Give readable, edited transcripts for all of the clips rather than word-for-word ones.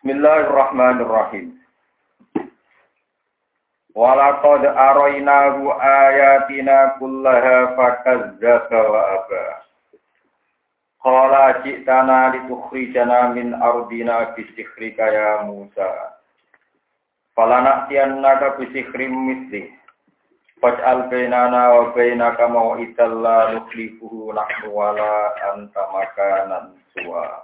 Bismillahirrahmanirrahim. Walaqad arainahu ayatina kullaha fakazzaba wa aba. Qala ji'tana litukhrijana min ardina bisihrika ya Musa. Falana'tiyannaka bisihrim misli. Faj'al bainana wa bainaka maw'idan la nukhlifuhu nahnu wala anta makanan suwa.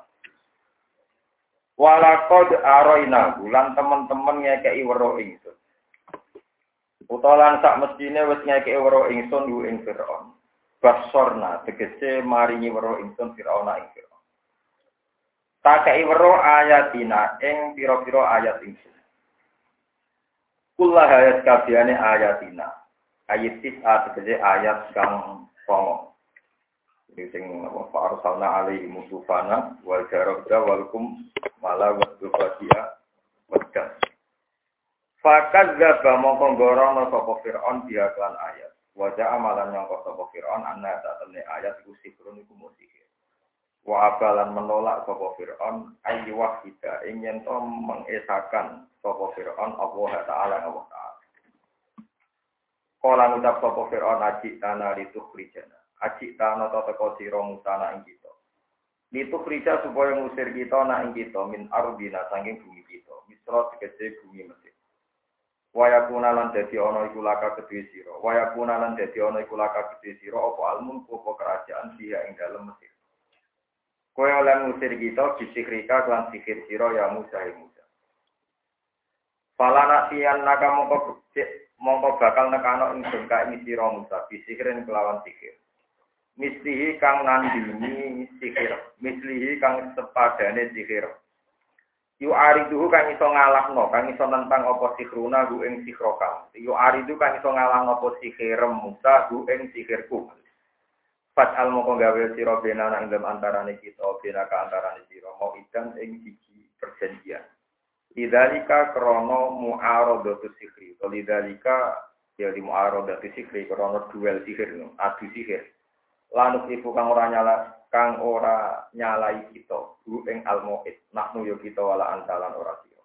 Walaqad araina bulan teman-teman ngekeki weruh ingsun. Utawa sak mestine wis ngekeki weruh ingsun yu ing Firaun. Basorna tegese maringi weruh ingsun Firaun ing Firaun. Takei weruh ayatina ing pira-pira ayat ingsun. Kullah ayat kabehane ayatina. Ayat tegese ayat kang pokok. Sing arsalna alaihi musufana wal jarabda walakum mala wadufatiya wadkas. Fakadzdzaba mongko ngorono sapa Firaun dia kan ayat. Wajah amalan yang sapa Firaun anna tatene ayat iku sikrun iku musihir. Wa abalan menolak sapa Firaun ayi wahida ingin to mengesakan sapa Firaun Allah taala Allah taala. Kala ngucap sapa Firaun aji tanah litukhrijana. Aji tanah teko sira musana ing kita. Litukhrijah supaya ngusir kita na ing kita min ardina saking bumi kita. Misra tegese bumi Mesir. Wayakuna lan dadi ana iku laka kedhe sira. Wayakuna lan dadi ana iku laka kedhe sira apa almun apa kerajaan dia ing dalem Mesir. Kowe oleh ngusir kita bisikrika lan sihir sira ya Musa ya Musa. Falana tiyan naka mongko bakal nekano ingsun ka ing sira Musa bisikirin kelawan sihir. Mislihi kang nandini sihir, mislihi kang sepadane sihir. Yu ariduhu kang iso ngalahno, kang iso nentang apa sihruna hu ing sihroka. Yu aridu kang iso ngalahno apa sihir Musa hu ing sihirku. Fat al moko gawe sira benana ing dalem antarane kita, benaka antarane sira mau idan ing siji perjanjian. Lidzalika krana mu'aradatu sihri. Lidzalika ya di mu'aradatu sihri krana duel sihir, adu sihir. Lanuk ibu kang ora nyalai kita hu ing al-mu'id nahnu yo kita wala antalan ora sira.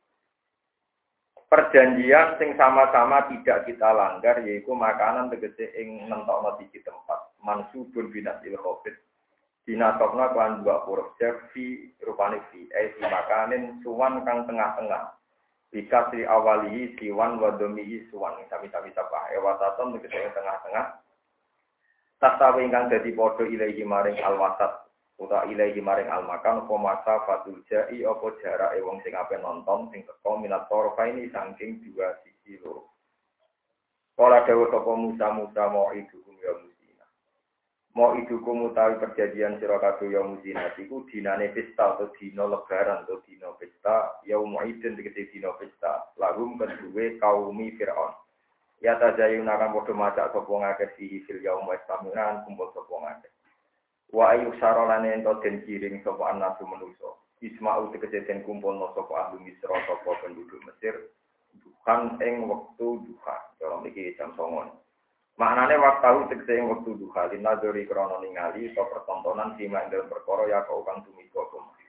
Perjanjian sing sama-sama tidak kita langgar yaiku makanan tegese ing nentokno siji tempat mansubun binasil khofit dinatokna kan dua huruf fi rupane fi makanin suwan kang tengah-tengah dikasih awalihi siwan wa domihi suwan sami-sami sapa ewataton tegese tengah-tengah. Tasawi ingkang dadi padha ilahi maring alwasat utawa ilahi maring almakan apa masa fatul jai apa jarake wong sing ape nonton sing teko minat torfaini saking dua sisi loro. Kala dawuh sapa Musa mau idukum ya musina. Mau idukum utawi perjanjian sira kabeh ya musina iku dinane pesta atau dina lebaran atau dina pesta yaumidin tegese dina pesta lahum kedue kaumi Firaun. Ya tajayuna kan padha macak sapa ngakeh sihi fil yaum wa istamiran kumpul sapa ngakeh. Wa ayu sarolane ento den kiring sapa anasu manusa. Isma'u tegese den kumpulno sapa ahli Misra sapa penduduk Mesir dukan ing wektu duha. Cara iki jam 09.00. Maknane waktu tegese ing wektu duha linadori krana ningali sapa pertontonan sima ing perkara ya kang tumiko kuwi.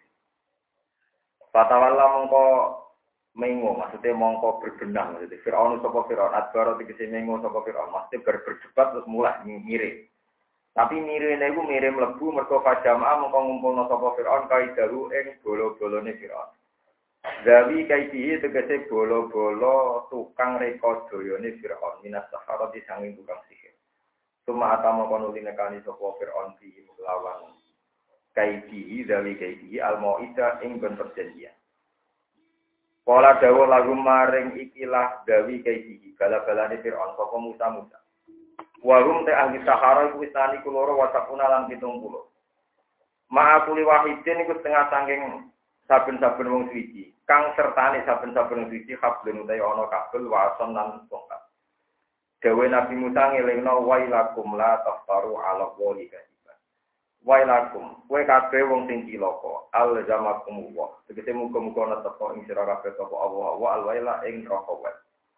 Fatawalla mongko mengo maksudnya mongko berbenang maksudnya Firaun sapa Firaun adbaro tegese mengo sapa Firaun maksudnya berdebat terus mulai mirip tapi mirene iku mirip mlebu mergo fajamaah mongko ngumpulno sapa Firaun kaidahu ing bolo-bolone Firaun zawi kaidi tegese bolo-bolo tukang reka dayane Firaun minas saharati sanging tukang sihir suma atama kono linekani sapa Firaun di lawan kaidi zawi kaidi al-mau'idah ing ben perjanjian. Kala dawuh lagu maring ikilah dawi kaiji bala-balane Firaun sapa Musa. Wa hum ta ahli sahara iku istani kuloro wa sakuna lan 70. Ma'akuli wahidin iku setengah saking saben-saben wong suci. Kang sertane saben-saben wong suci hablun utawa ana kabel wason lan tongkat. Dawe Nabi Musa ngelingno wailakum la taftaru ala wahi Wailakum, kowe kabeh wong sing cilaka, alzamakum wa. Tegese muga-muga ana teko ing sira kabeh sapa Allah wa alwaila ing neraka wae.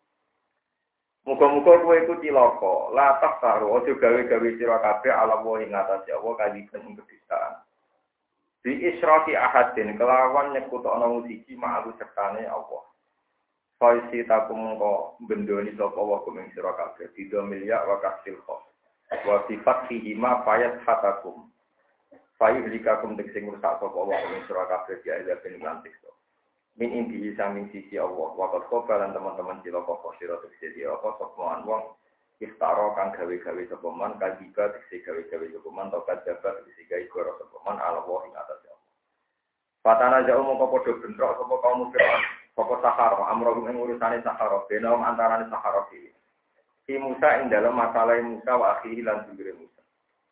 Muga-muga kowe iku cilaka, la taftaru aja gawe-gawe sira kabeh ala wa ing atase Allah kaliben ing kedustaan. Bi israki ahadin kelawan nyekutokno siji ma'alu sertane Allah. Faisi takum mengko bendoni sapa wa kumeng sira kabeh bido milya wa kasil khos. Wa sifat fihi ma fayat hatakum. Fayuhlikakum tegese ngrusak sapa wa kumeng sira kabeh ya ila ben lantikso. Min inti samping sisi Allah wa qad qabalan teman-teman sira kok sira tegese dia apa sapa wong iftara kang gawe-gawe sapa man kajiba tegese gawe-gawe sapa man tokat jabat tegese gawe goro sapa man ala wa ing atas Allah. Fatana jauh mongko padha bentrok sapa kaum Fir'aun. Pokok Sahara, amrohum yang urusannya Sahara, benaum antaranya Sahara ini. Si Musa yang dalam masalah Musa wa akhihi lan sendiri Musa.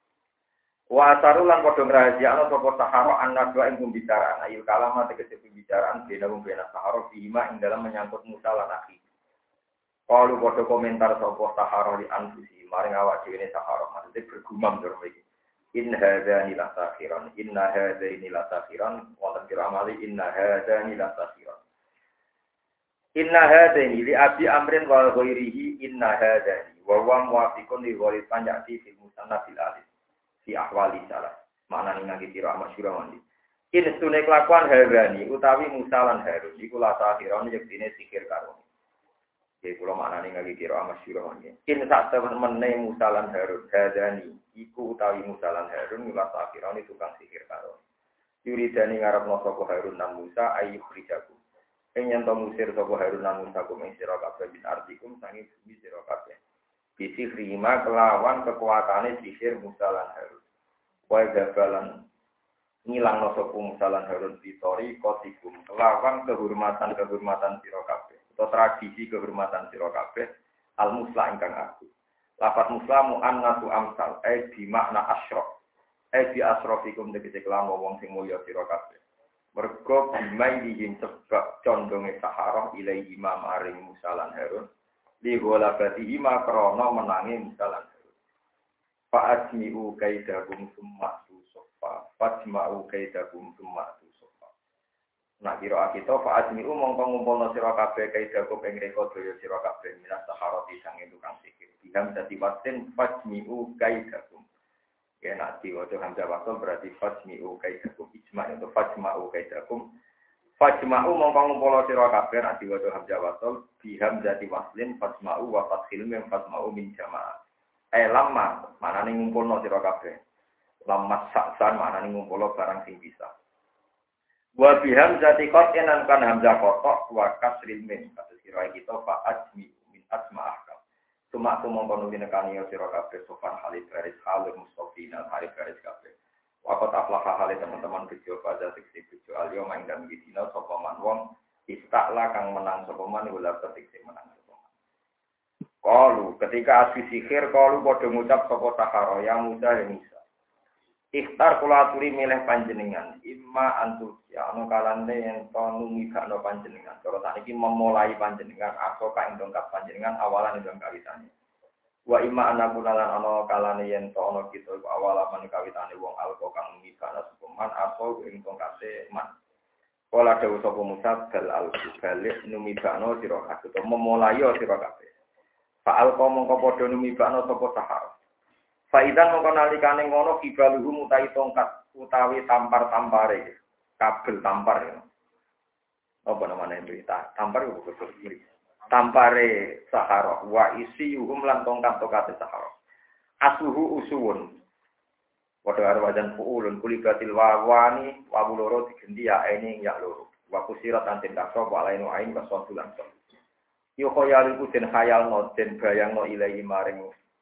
Wa asaru lan podong rahasia ana sapa Sahara annadwa ing pembicaraan, ayil kalama tegese pembicaraan benaum bena Sahara bima ing dalam menyangkut Musa lan akhihi. Kalau podo komentar sapa Sahara di anfusi, maring awak dhewe Sahara, maksudnya bergumam durung iki. In hadzani la sakhiran, inna hadzani la sakhiran, wa kira amali inna hadzani la sakhiran. Inna hadani li abi amrin wa ghairihi inna hadani wa huwa muwafiqun li ghairi panjati fil musannaf fil alif fi ahwali salah maknane ngangge kira masyhur mandi in sunne kelakuan hadani utawi Musa lan Harun iku la sakhiran yektine sikir karo iki kula maknane ngangge kira masyhur mandi in sak temene Musa lan Harun hadani iku utawi Musa lan Harun la sakhiran tukang sikir karo yuridani ngarepno sapa Harun lan Musa ayu khrijaku yang tahu musir sapa Harun lan Musa kumeng sira kabeh bin artikum sangi bumi sira kabeh. Bisi rima kelawan kekuatane sihir Musa lan Harun. Wae gabalan ngilangno sapa Musa lan Harun fitori kotikum kelawan kehormatan sira kabeh. Atau tradisi kehormatan sira kabeh al musla ingkang aku. Lafaz muslamu annatu amsal bi makna asyraf. Bi asrafikum tegese kelawan wong sing mulya sira kabeh. Mergo bimai dijin sebab condonge Sahara ilai imam aring Musa lan Harun li golabati ima krono menangi Musa lan Harun fa'ajmi'u kaidahum summa tusofa fa'ajma'u kaidahum summa tusofa nah kira kita fa'ajmi'u mongko ngumpulna sira kabeh kaidahum ing reka daya sira kabeh minas Sahara disange tukang sikir biham dadi wasin fa'ajmi'u kaidahum ya nak diwaca hamzah wasal berarti fajmi'u kaidakum ijma' itu fajma'u kaidakum fajma'u mongko ngumpul sira kabeh nak diwaca hamzah wasal bi hamzati waslin fajma'u wa fathil mim fajma'u min jama'a lamma manane ngumpulno sira kabeh lamma saksan manane ngumpul barang sing bisa wa bi hamzati qat'an kan hamzah kotok wa kasril mim kados sira kita fa ajmi'u min asma'ah Cuma mongko nuli nekani sira kabeh sofan halid garis halid mustafina halid garis kabeh. Waktu aflaha halid teman-teman bejo pada seksi bejo alio main dan gidina sapa man wong istakla kang menang sapa man ulah seksi menang sapa man. Qalu ketika asli sihir qalu padha ngucap sapa Sahara ya Musa ya Musa. Ikhtar kula aturi milih panjenengan imma antu ya anu kalane yen to numibakno panjenengan cara tak iki memulai panjenengan atau kae dongkap panjenengan awalan ing kawitane wa imma anakunalan ana kalane yen to ana kita iku awalan kawitane wong alko kang numibakno sukuman atau ing dongkate man kala dawuh sapa Musa dal alku balik numibakno sira kabeh to memulai sira kabeh fa alko mongko padha numibakno sapa Sahara Faidan mongko nalikane ngono kibaluhu utawi tongkat utawi tampar-tampare kabel tampar ya. Apa namanya itu? Tampar itu betul betul. Tampare Sahara wa isi yuhum lan tongkat-tongkate Sahara. Asuhu usuwun. Padha karo wajan fuulun kulibatil wawani wa buloro digendi ya ene ya loro. Wa kusirat anten kaso wa lainu ain wa sodulan. Yo khoyalu den khayalno den bayangno ilahi maring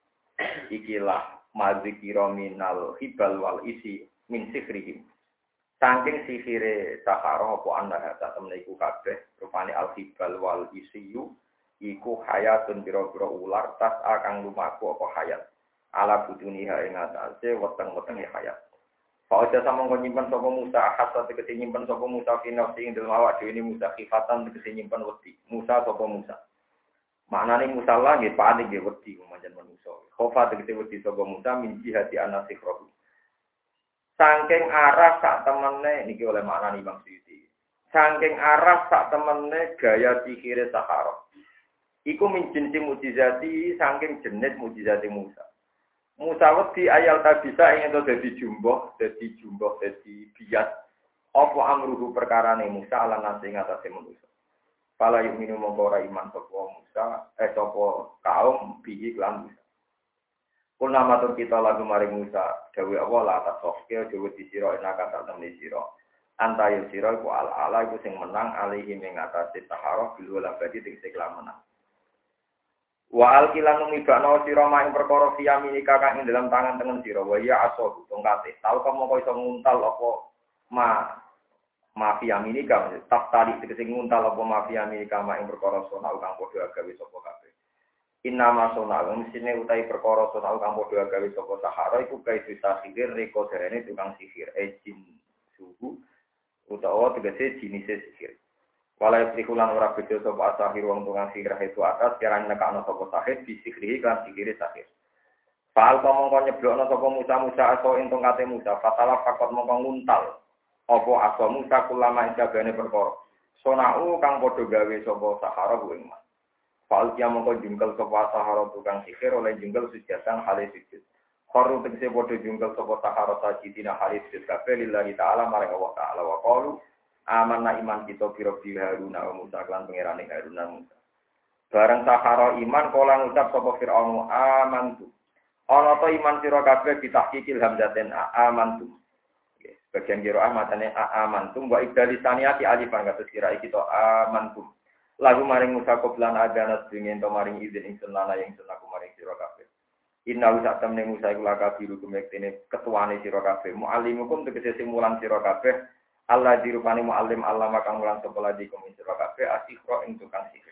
ikilah mazikira minal hibal wal isi min sikrihim saking sihire Sahara apa anda hata temene iku kabeh rupane al hibal wal isiyu iku hayatun biro-biro ular tas akang lumaku apa hayat ala buduniha ing atase weteng-wetenge hayat Pak aja sama nyimpen sapa Musa hasa tegese nyimpen sapa Musa final sing dalem awak dhewe Musa khifatan tegese nyimpen wedi Musa sapa Musa maknane Musa lah nggih panik nggih wedi manjen manusa. Khofa tegese wedi sapa Musa min jihati anasikhrohu. Saking arah sak temene niki oleh maknane Imam Suyuti. Saking arah sak temene gaya sihire Sahara. Iku min jinsi mukjizati saking jenis mukjizati Musa. Musa wedi ayal ta bisa ingin to dadi jumboh, dadi bias. Apa amruhu perkarane Musa ala nasi ngatasé manusa. Pala yuk minum ora iman sapa Musa, sapa kaum bihi lan Musa. Kuna matur kita lagu maring Musa, dawuh Allah la tasofke dawuh di sira enak kata temne sira. Antayo sira iku ala iku sing menang alihi ing atase taharah bil labadi tegese kelamenan. Wa alkilan ngibakno sira mak ing perkara fiyamini kakak ing dalam tangan tengen sira wa ya asad tongkate. Tau kamu kok iso nguntal apa mafia minika tak tadi tegese nguntal apa mafia minika mak ing perkara sona kang padha gawe sapa kabeh. Inama sona mesine utahe perkara sona kang padha gawe sapa sahara iku kae bisa sihir reko derene tukang sihir jin suhu utawa tegese jenis sihir. Walai prikulan ora beda sapa sahir wong tukang sihir itu atas kirane nekakno sapa sahir disihri kan sihire sahir. Fal mongko nyeblokno sapa Musa aso ing tongkate Musa fatala fakot mongko nguntal apa aso Musa kulama ing jagane perkara. Sonau kang padha gawe sapa sahara kuwi mas. Fal kia mongko jungkel sapa sahara tukang sihir oleh jungkel sujatan halis sujud. Khoru tegese padha jungkel sapa sahara sajidina halis sujud kabeh lillahi taala marang Allah taala wa qalu amanna iman kita biro-biro Harun wa Musa lan pangerane Harun lan Musa. Bareng sahara iman kala ngucap sapa Firaun amantu. Ana ta iman sira kabeh ditahqiqil hamzaten amantu. Bagian qiraah matane amantum wa ibdali saniyati alifan kados kira iki to amantum. Lagu maring Musa koplan adana dingin to maring izin ingsun lana yang aku maring sira kabeh. Inna usak temne Musa iku lakabiru kumektene ketuane sira kabeh. Muallimukum tegese sing mulang sira kabeh. Allah dirupani mu'allim Allah makang mulang sekolah di komisi kabeh asikro ing tukang sihir.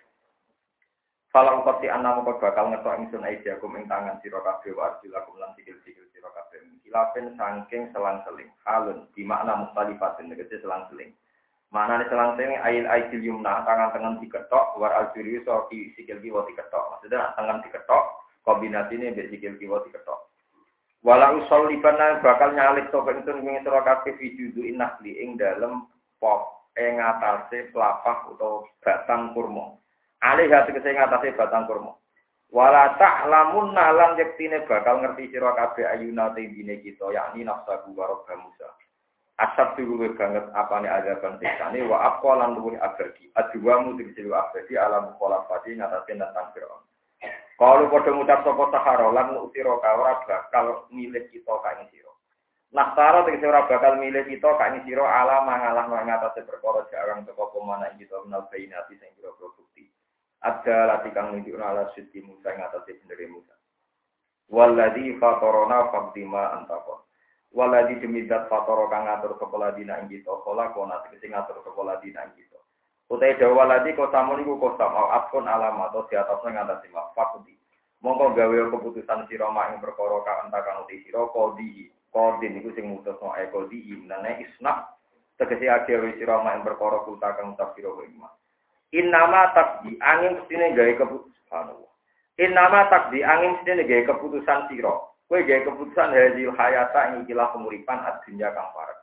Falang pasti anam kok bakal ngetok ingsun aidiakum ing tangan sira kabeh wa arjulakum lan sikil-sikil sira kabeh. Kilapen saking selang-seling halun di makna mukhtalifatin tegese selang-seling. Maknane selang-seling ail aidil yumna tangan tengen diketok war aljuri so sikil kiwa diketok. Maksudnya tangan diketok kombinasine mbek sikil kiwa diketok. Walau solibana bakal nyalik to pentun ing sira kabeh fijudu inakli ing dalem pop ing atase pelapah utawa batang kurma. Alih hati kese ing atase batang kurma. Wala ta'lamun lan yektine bakal ngerti sira kabeh ayuna tindine kita yakni nafsu wa Musa. Asab luwih banget apane azaban siksane wa aqalan luwih abadi. Adwamu tegese abadi alam kholafati ngatasi tentang Firaun. Kalau pada ngucap sapa sahara lan utira ka ora bakal milih kita ka ing sira. Nah, sahara tegese ora bakal milih kita ka ing sira ala mangalah ngatasi perkara jarang teko pemana kita menal bainati sing boro bukti. Ada latikan nunjukna ala siti Musa ngatasi bener Musa. Walladzi fatarana faqdima antaqo. Walladzi demidat fatara kang ngatur kepala dina ing kita, kala kona tegese ngatur kepala dina ing kita. Utai dawa ladi kau samun iku kosam au afkon alam atau di atasnya ngatasi fakuti. Mongko gawe keputusan sira mak ing perkara ka entakan uti sira kodin iku sing mutusno kodi nane isna tegese gawe sira mak ing perkara kuta kang utak sira ing mak. Innama takdi angin mestine gawe keputusan. Innama takdi angin mestine gawe keputusan sira. Kowe gawe keputusan hadil hayata ing ikilah kemuripan ad-dunya kang parek.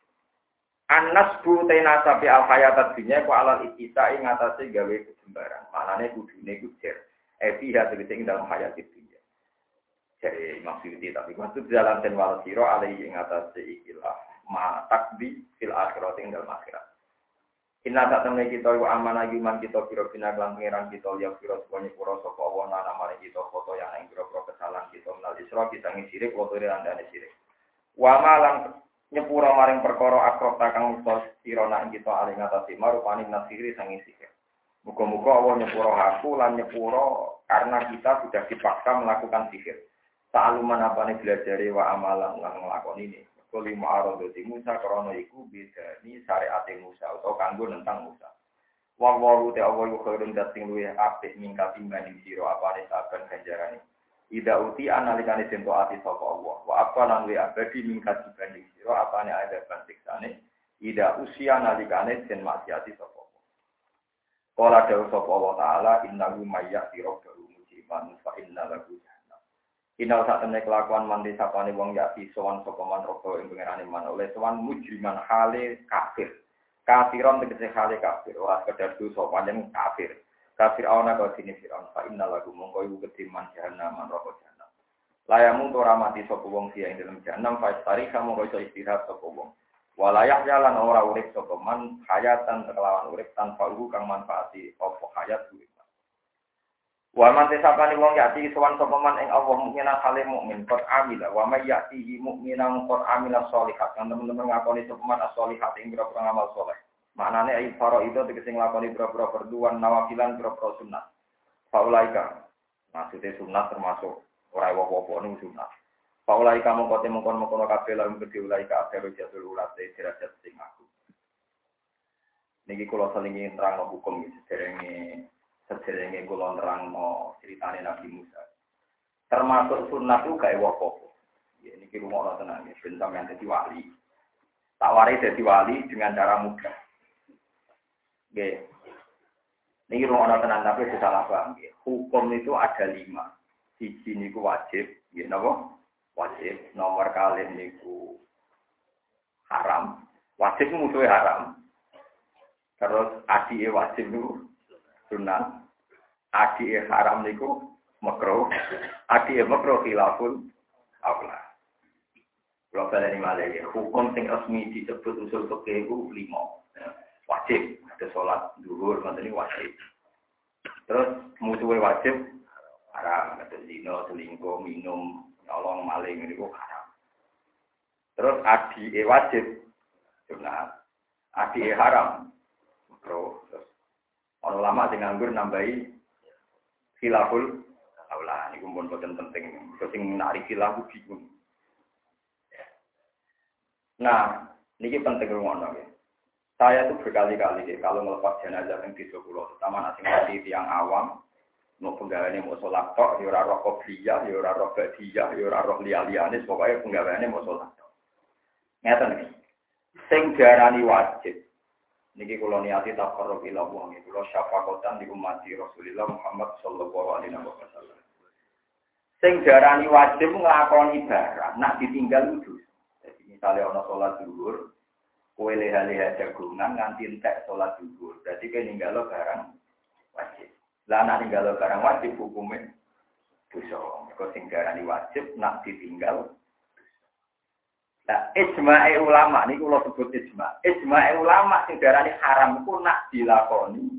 Anas bu tena sapi al hayat dunya ku alal ikisa ing atase gawe kejembaran. Manane kudune ku jer. Ebi hati ing dalam hayat dunya. Jadi maksudnya tapi maksud jalan den wal sira alai ing atase ikilah ma takbi fil akhirat ing dalam akhirat. Inna sak temne kita iku amanah iman kita pira bina lan pangeran kita ya pira semuanya pura sapa wa ana mari kita foto yang ing pira-pira kesalahan kita menal isra kita ngi sirik wa tore andane sirik. Wa malang nyepura maring perkara akrok takang musta sirana ing kita aling ngatasi marupani nasiri sangi sihir. Muga-muga Allah nyepura aku lan nyepura karena kita sudah dipaksa melakukan sihir. Ta'aluman apane belajare wa amalan lan nglakoni ini. Kuli ma'arudati Musa krana iku bedani syariat Musa utawa kanggo nentang Musa. Wa waru te Allah khairun dating luwih apik mingkat timbang sira apane saben ganjarane. Ida uti analikane den taati sapa Allah. Wa apa lan luwih abadi mingkat dibanding sira apane ada bantiksane. Ida usia analikane den maksiati sapa Allah. Qala dawu sapa Allah taala innahu mayyati rabbahu mujiban fa inna lahu Inal saat temen kelakuan mandi sapane wong yati sowan sapa man robo ing pengerane man oleh sowan mujriman hale kafir. Kafiron tegese hale kafir, ora sekedar dosa panjang kafir. Kafir ana kok dene Firaun fa innal lagu mongko iku kediman jahanam man robo jahanam. Layamu ora mati sapa wong sia ing dalem jahanam fastari kamu iso istirahat sapa wong. Walayah jalan ora urip sapa man hayatan kelawan urip tanpa ugu kang manfaati apa hayat urip. Wa man tesapani wong yati sowan sapa man ing Allah mukminan hale mukmin qad amila wa may yati mukminan qad amila sholihat. Kan teman-teman ngakoni sapa man as-sholihat ing boro amal saleh. Maknane ai faro itu tegese nglakoni boro perduan nawafilan boro sunat. Faulaika maksudnya sunat termasuk ora apa-apa ning sunat. Paulai kamu kote mengkon kabeh lan gede ulai ka akhiru jadul ulat derajat sing aku. Niki kula salingi nerangno hukum iki sederenge kula nerangno critane Nabi Musa. Termasuk sunat ku gawe apa-apa. Ya niki rumono tenan ya ben sampeyan dadi wali. Tak warai dadi wali dengan cara mudah. Nggih. Niki rumono tenan tapi salah paham nggih. Hukum itu ada 5. Siji niku wajib, nggih napa? Wajib. Nomor kalih niku haram. Wajib musuhe haram. Terus adike wajib niku sunah. Adike haram niku makruh. Adike makruh khilaful aula. Kalau kalian malih hukum sing resmi disebut usul fikih iku 5. Wajib. Ada salat zuhur, ngoten wajib. Terus musuhe wajib haram, kata zina, selingkuh, minum, nyolong, maling, ini kok haram. Terus adike wajib, sunat. Adike haram, makruh. Terus orang lama sing nganggur nambahi khilaful aula. Ini pun boten penting. Terus sing narik khilaf bingung. Nah, ini penting ngono ya. Saya tuh berkali-kali kalau melepas jenazah yang di Solo, terutama nasi mati yang awam. Mau penggaweane mau salat tok, ya ora roh qobliyah, ya ora roh ba'diyah, ya ora roh liya-liyane, pokoke penggaweane mau salat tok. Ngeten iki. Sing diarani wajib. Niki kula niati taqarrub ila Allah, kula syafaqatan di umat Rasulullah Muhammad sallallahu alaihi wasallam. Sing diarani wajib nglakoni barang, nak ditinggal kudu. Jadi misalnya ana salat zuhur, kowe leha-leha jagungan nganti entek salat zuhur. Berarti kowe ninggalo barang wajib. Lah nek ninggalo barang wajib hukume dosa. Kok sing diarani wajib nak ditinggal. Nah, ijma'i ulama niku kula sebut ijma'. Ijma'i ulama sing diarani haram iku nak dilakoni.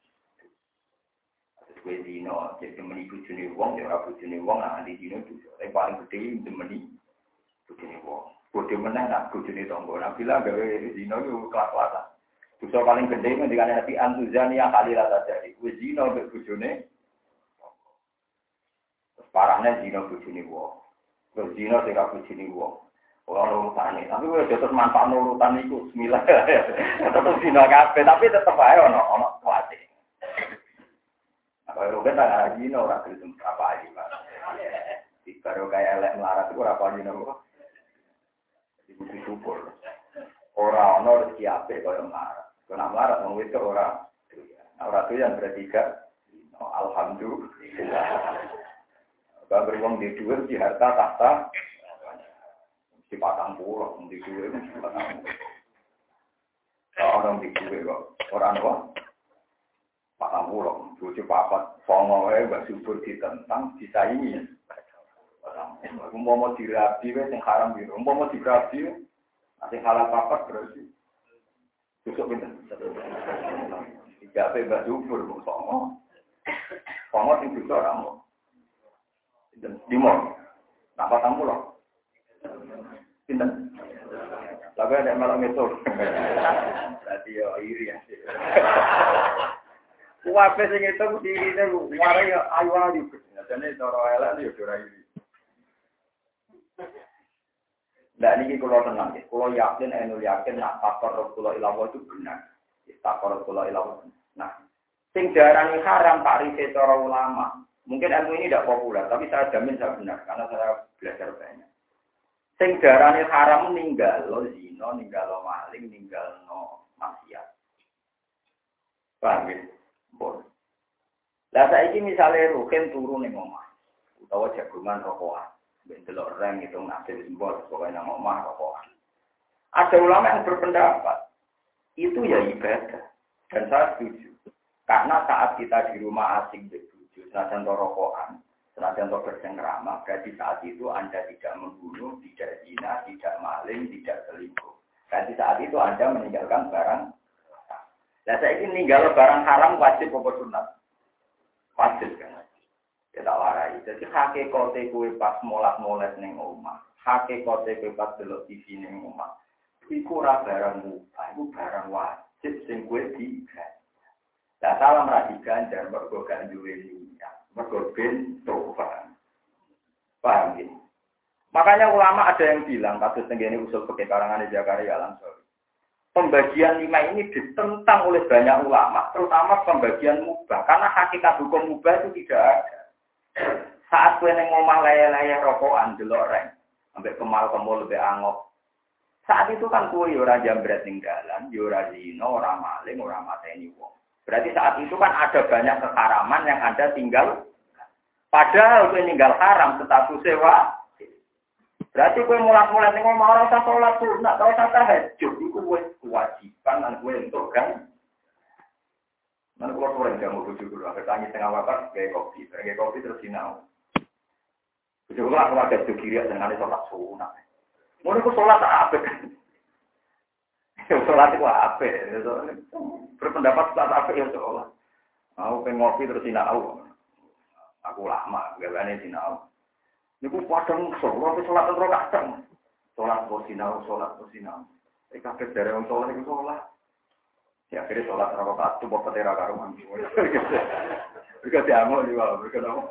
Kowe dino jadi meni bojone wong ya ora bojone wong nak dino dosa. Sing paling gedhe meni bojone wong. Bodhe meneh nak bojone tangga. Nah bila gawe dino yo kelas-kelasan. Dosa paling gede mendikane hati antuzani yang kali rata jadi. Kuwi zina mbek bojone. Terus parahne zina bojone wong. Terus zina sing ra bojone wong. Ora urutane. Tapi kowe terus manfaat urutan iku bismillah. Tetep zina kabeh, tapi tetep ae ono kuwate. Apa rugen tak ara zina ora gelem apa iki, Pak. Dikaro kaya elek melarat iku ora apa zina kok. Ibu syukur. Ora ono rezeki apik kaya melarat. Kena melarat wong wedok ora tuh yang berarti gak alhamdulillah. Kalau beruang di dhuwur di harta tahta di patang pulau di dhuwur di patang pulau. Orang di dhuwur kok orang kok patang pulau bojo papat songo wae gak subur ditentang disaingi. Umpama dirabi wis sing haram piro. Umpama dirabi sing halal papat berarti besok pindah. Tidak bebas subur, songo. Songo sing bisa orang. Di mall. Nak patang pulau. Pindah. Tapi ada malam itu. Berarti ya iri ya. Kuwape sing itu dirine mare ya ayu-ayu. Jane cara elek yo ora iri. Nah ini kalau tenang, kalau yakin, yakin nak takor kula ilawo itu benar. Takor kula ilawo. Nah, sing diarani haram tarife cara ulama. Mungkin ilmu ini tidak populer, tapi saya jamin saya benar karena saya belajar banyak. Sing diarani haram ninggalo zina, ninggalo maling, ninggalo maksiat. Paham ya? Bon. Lah saiki misale rugen turu ning omah utawa jagungan rokokan. Bentelok reng itu nasib simbol, pokoknya nama omah rokokan. Ada ulama yang berpendapat, itu ya ibadah. Dan saya setuju. Karena saat kita di rumah asing berbujur, najan rokokan, Senajan tobat yang ramah, berarti saat itu Anda tidak membunuh, tidak zina, tidak maling, tidak selingkuh. Berarti saat itu Anda meninggalkan barang. Nah, saya ingin ninggal barang haram wajib apa sunat? Wajib kan? Kita warai. Jadi hakikate kuwi pas molat-molat ning omah. Hakikate kuwi pas delok TV ning omah. Iku ora barang mubah, iku barang wajib sing kuwi diganjar. Lah salam ra diganjar mergo gak duwe niat. Mergo ben tobat. Paham ya? Makanya ulama ada yang bilang, kasus tenggene usul fikih karangan Zakaria Al-Ansori. Pembagian 5 ini ditentang oleh banyak ulama, terutama pembagian mubah. Karena hakikat hukum mubah itu tidak ada. Saat kowe ning omah laya-laya rokokan delok reng, sampai kemal-kemul lebih angop. Saat itu kan kowe ya ora jambret ning dalan, ya ora zina, ora maling, ora mateni wong. Berarti saat itu kan ada banyak keharaman yang Anda tinggal. Padahal kowe ninggal haram status sewa. Berarti kowe mulak-mulak ning omah ora usah salat sunat, ora usah tahajud, iku wis kewajiban lan kowe entuk kan. Mana kalau orang jamu bujuk dulu, akhir tangis tengah wakar, kayak kopi terus sinau. Bujuk dulu aku ada tuh kiri dengan ada sholat sunat. Mau aku sholat apa kan? Sholat itu apa? Berpendapat sholat apa ya sholat? Aku pengen ngopi terus sinau. Aku lama, gak berani sinau. Ini aku padang sholat terus kadang. Sholat terus sinau. Kabeh dari orang sholat itu sholat. Ya akhirnya sholat rakaat itu buat petera karuan. Mereka diamuk di bawah, mereka tahu.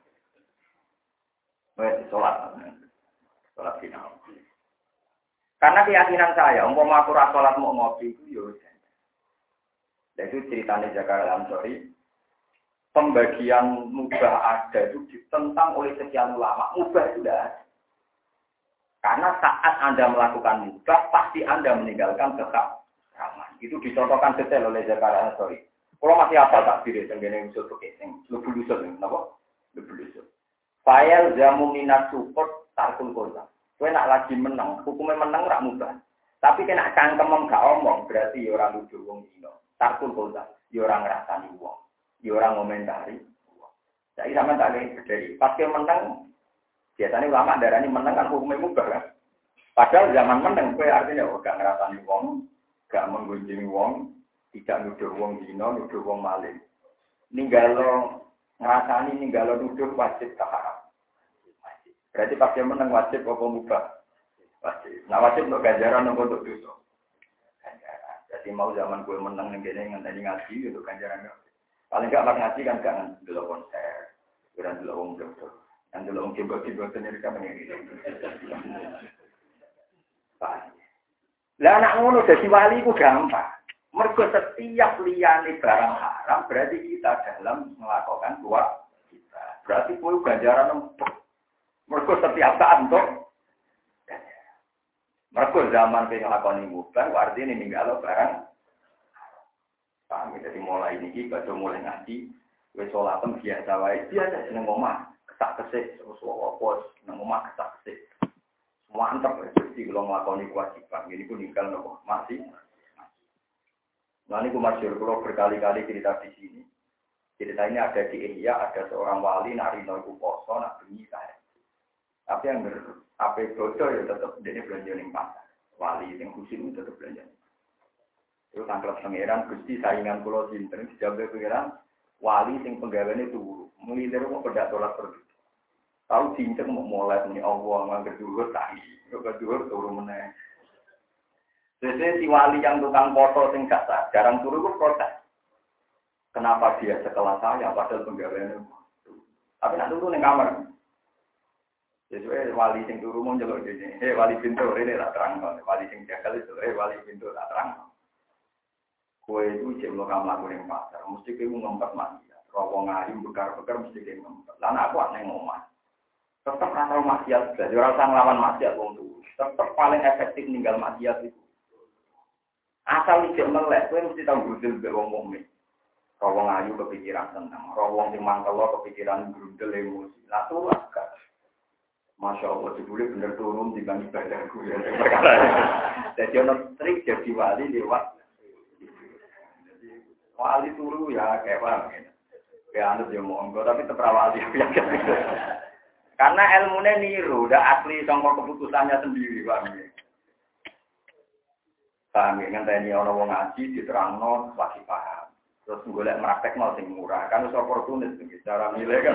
Sholat final. Karena keyakinan saya, umpama aku sholat mau ngopi itu ya. Dan itu ceritanya Zakaria Al-Ansori. Pembagian mubah ada itu ditentang oleh sekian ulama. Mubah itu tidak ada. Karena saat Anda melakukan mubah, pasti Anda meninggalkan kekal. Itu dicontohkan detail oleh Zakaria Al-Ansori. Kalau masih apa tak diri tenggene usul pakai sing lebih lusuh napa? Lebih lusuh. Fa'il jamu minat support tarkul kota. Kowe nak lagi menang, hukumnya menang rak mubah. Tapi kena cangkemem gak omong, berarti ya ora nuduh wong dino. Tarkul kota, ya ora ngrasani wong. Ya ora ngomentari wong. Saiki sampean tak ngederi, pas ke menang biasanya ulama darani menang kan hukumnya mubah kan. Padahal zaman menang kowe artinya gak ngrasani wong. Gak menggunjing wong, tidak nuduh wong dino, nuduh wong maling. Ninggalo ngrasani, ninggalo nuduh wajib haram. Berarti pas dia menang wajib apa mubah? Wajib. Nah wajib untuk ganjaran apa untuk dosa? Ganjaran. Jadi mau zaman gue menang ngene ngenteni ngaji untuk ganjaran. Paling gak ngaji kan jangan delok konser, jangan delok wong dokter, jangan delok wong tiba-tiba sendiri kan ngene. Lah anak ngono dadi wali ku gampang. Mergo setiap liyane barang haram berarti kita dalam melakukan kewajiban. Berarti kuwi ganjaran empuk. Mergo setiap saat untuk mergo zaman pe nglakoni mubah artine ninggalo barang. Paham jadi mulai niki badhe mulai ngaji wis salatem biasa wae biasa seneng omah kesak-kesik terus apa nang omah kesak-kesik. Mantap ya, jadi kalau melakukan kewajiban, ini pun tinggal nopo masih. Nah ini masyhur kalau berkali-kali cerita di sini. Cerita ini ada di Ihya, ada seorang wali narino iku poso nak bengi kae. Tapi yang apa bocor ya tetap dene belanja ning pasar. Wali yang khusus itu tetap belanja. Itu tangkap pangeran Gusti saingan kula sinten dijawab pangeran wali sing penggaweane turu. Mulilir kok pedak tolak pergi. Tahu cincang mau mulai nih Allah nggak kedua tadi, kedua turun meneng. Jadi si wali yang tukang foto sing gak jarang turu kok protes. Kenapa dia sekelas saya padahal penggawainya? Tapi nak turu ning kamar. Jadi wali sing turu mau njeluk dene. Wali pintu ini tak terang, wali sing jagal itu wali pintu tak terang. Kowe itu cek lo kamar ning pasar, mesti kowe ngempet mati. Rawong ayu bekar-bekar mesti kowe ngempet. Lah aku ning omah. Tetap rasa maksiat, jadi orang ngelawan maksiat wong tuh. Tetap paling efektif ninggal maksiat itu. Asal ijek melek, kowe mesti tahu gudel mbek wong mukmin. Rawong ayu kepikiran tenang, rawong sing mangkel kepikiran grundel emosi. Lah tuh agak. Masya Allah, jebule bener turun dibanding ibadahku ya. Jadi ono trik jadi wali lewat. Jadi wali turu ya kayak apa? Ya anut yo monggo tapi terperawal dia. Karena ilmunya niru, udah asli sangka keputusannya sendiri, Pak. Paham ya, ngenteni ana wong ngaji diterangno lagi paham. Terus golek praktekno sing murah, kan wis oportunis iki cara nilai kan.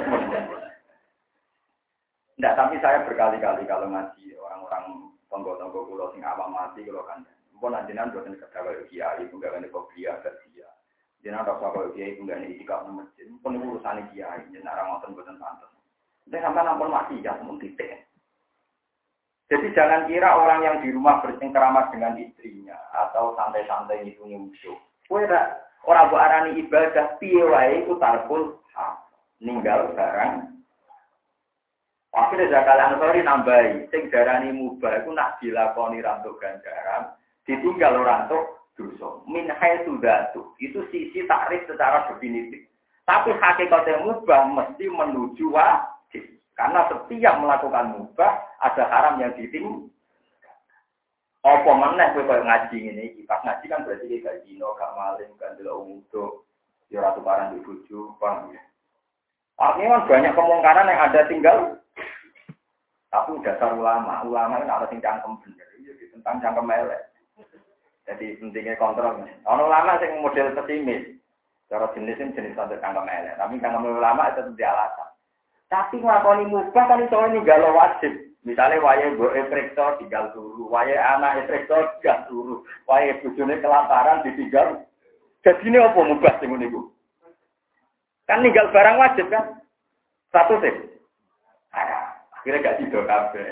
Enggak, tapi saya berkali-kali kalau ngaji orang-orang tonggo-tonggo kula sing awam mati kula kan. Mpun anjenan boten kedawa kiai, ibu gak ngene kok dia gak dia. Jenengan rasa kok kiai ibu gak ngene itikaf nang masjid. Pun urusane kiai, jenengan ora ngoten boten pantes. Nek sampean ampun mati ya mun titik. Jadi jangan kira orang yang di rumah bersengkrama dengan istrinya atau santai-santai itu musuh. Kowe ora mbok arani ibadah piye wae iku tarkul ninggal barang. Akhire zakal ansori nambahi sing darani mubah iku nak dilakoni rantuk ganjaran, ditinggal ora rantuk dosa. Min haitsu dzatu. Itu sisi takrif secara definitif. Tapi hakikatnya mubah mesti menuju wajib. Karena setiap melakukan mubah ada haram yang ditinggalkan. Apa meneh kowe koyo ngaji ngene iki. Pas ngaji kan berarti iki gak zina, gak maling, gak ndelok umuduk, ya ora tukaran di bojo, paham ya. Artinya kan banyak kemungkaran yang ada tinggal. Tapi dasar ulama kan ada sing cangkem bener. Iya tentang cangkem elek. Jadi pentingnya kontrol. Ono ulama sing model pesimis. Cara jenis standar cangkem elek. Tapi cangkem ulama itu tidak alasan. Tapi nglakoni mubah kan iso ninggalo wajib. Misale wayahe mboke priksa tinggal turu, wayahe anake priksa tinggal turu, wayahe bojone kelaparan ditinggal. Dadine apa mubah sing ngene iku? Kan ninggal barang wajib kan? Satu sih. Akhirnya gak tidur kabeh.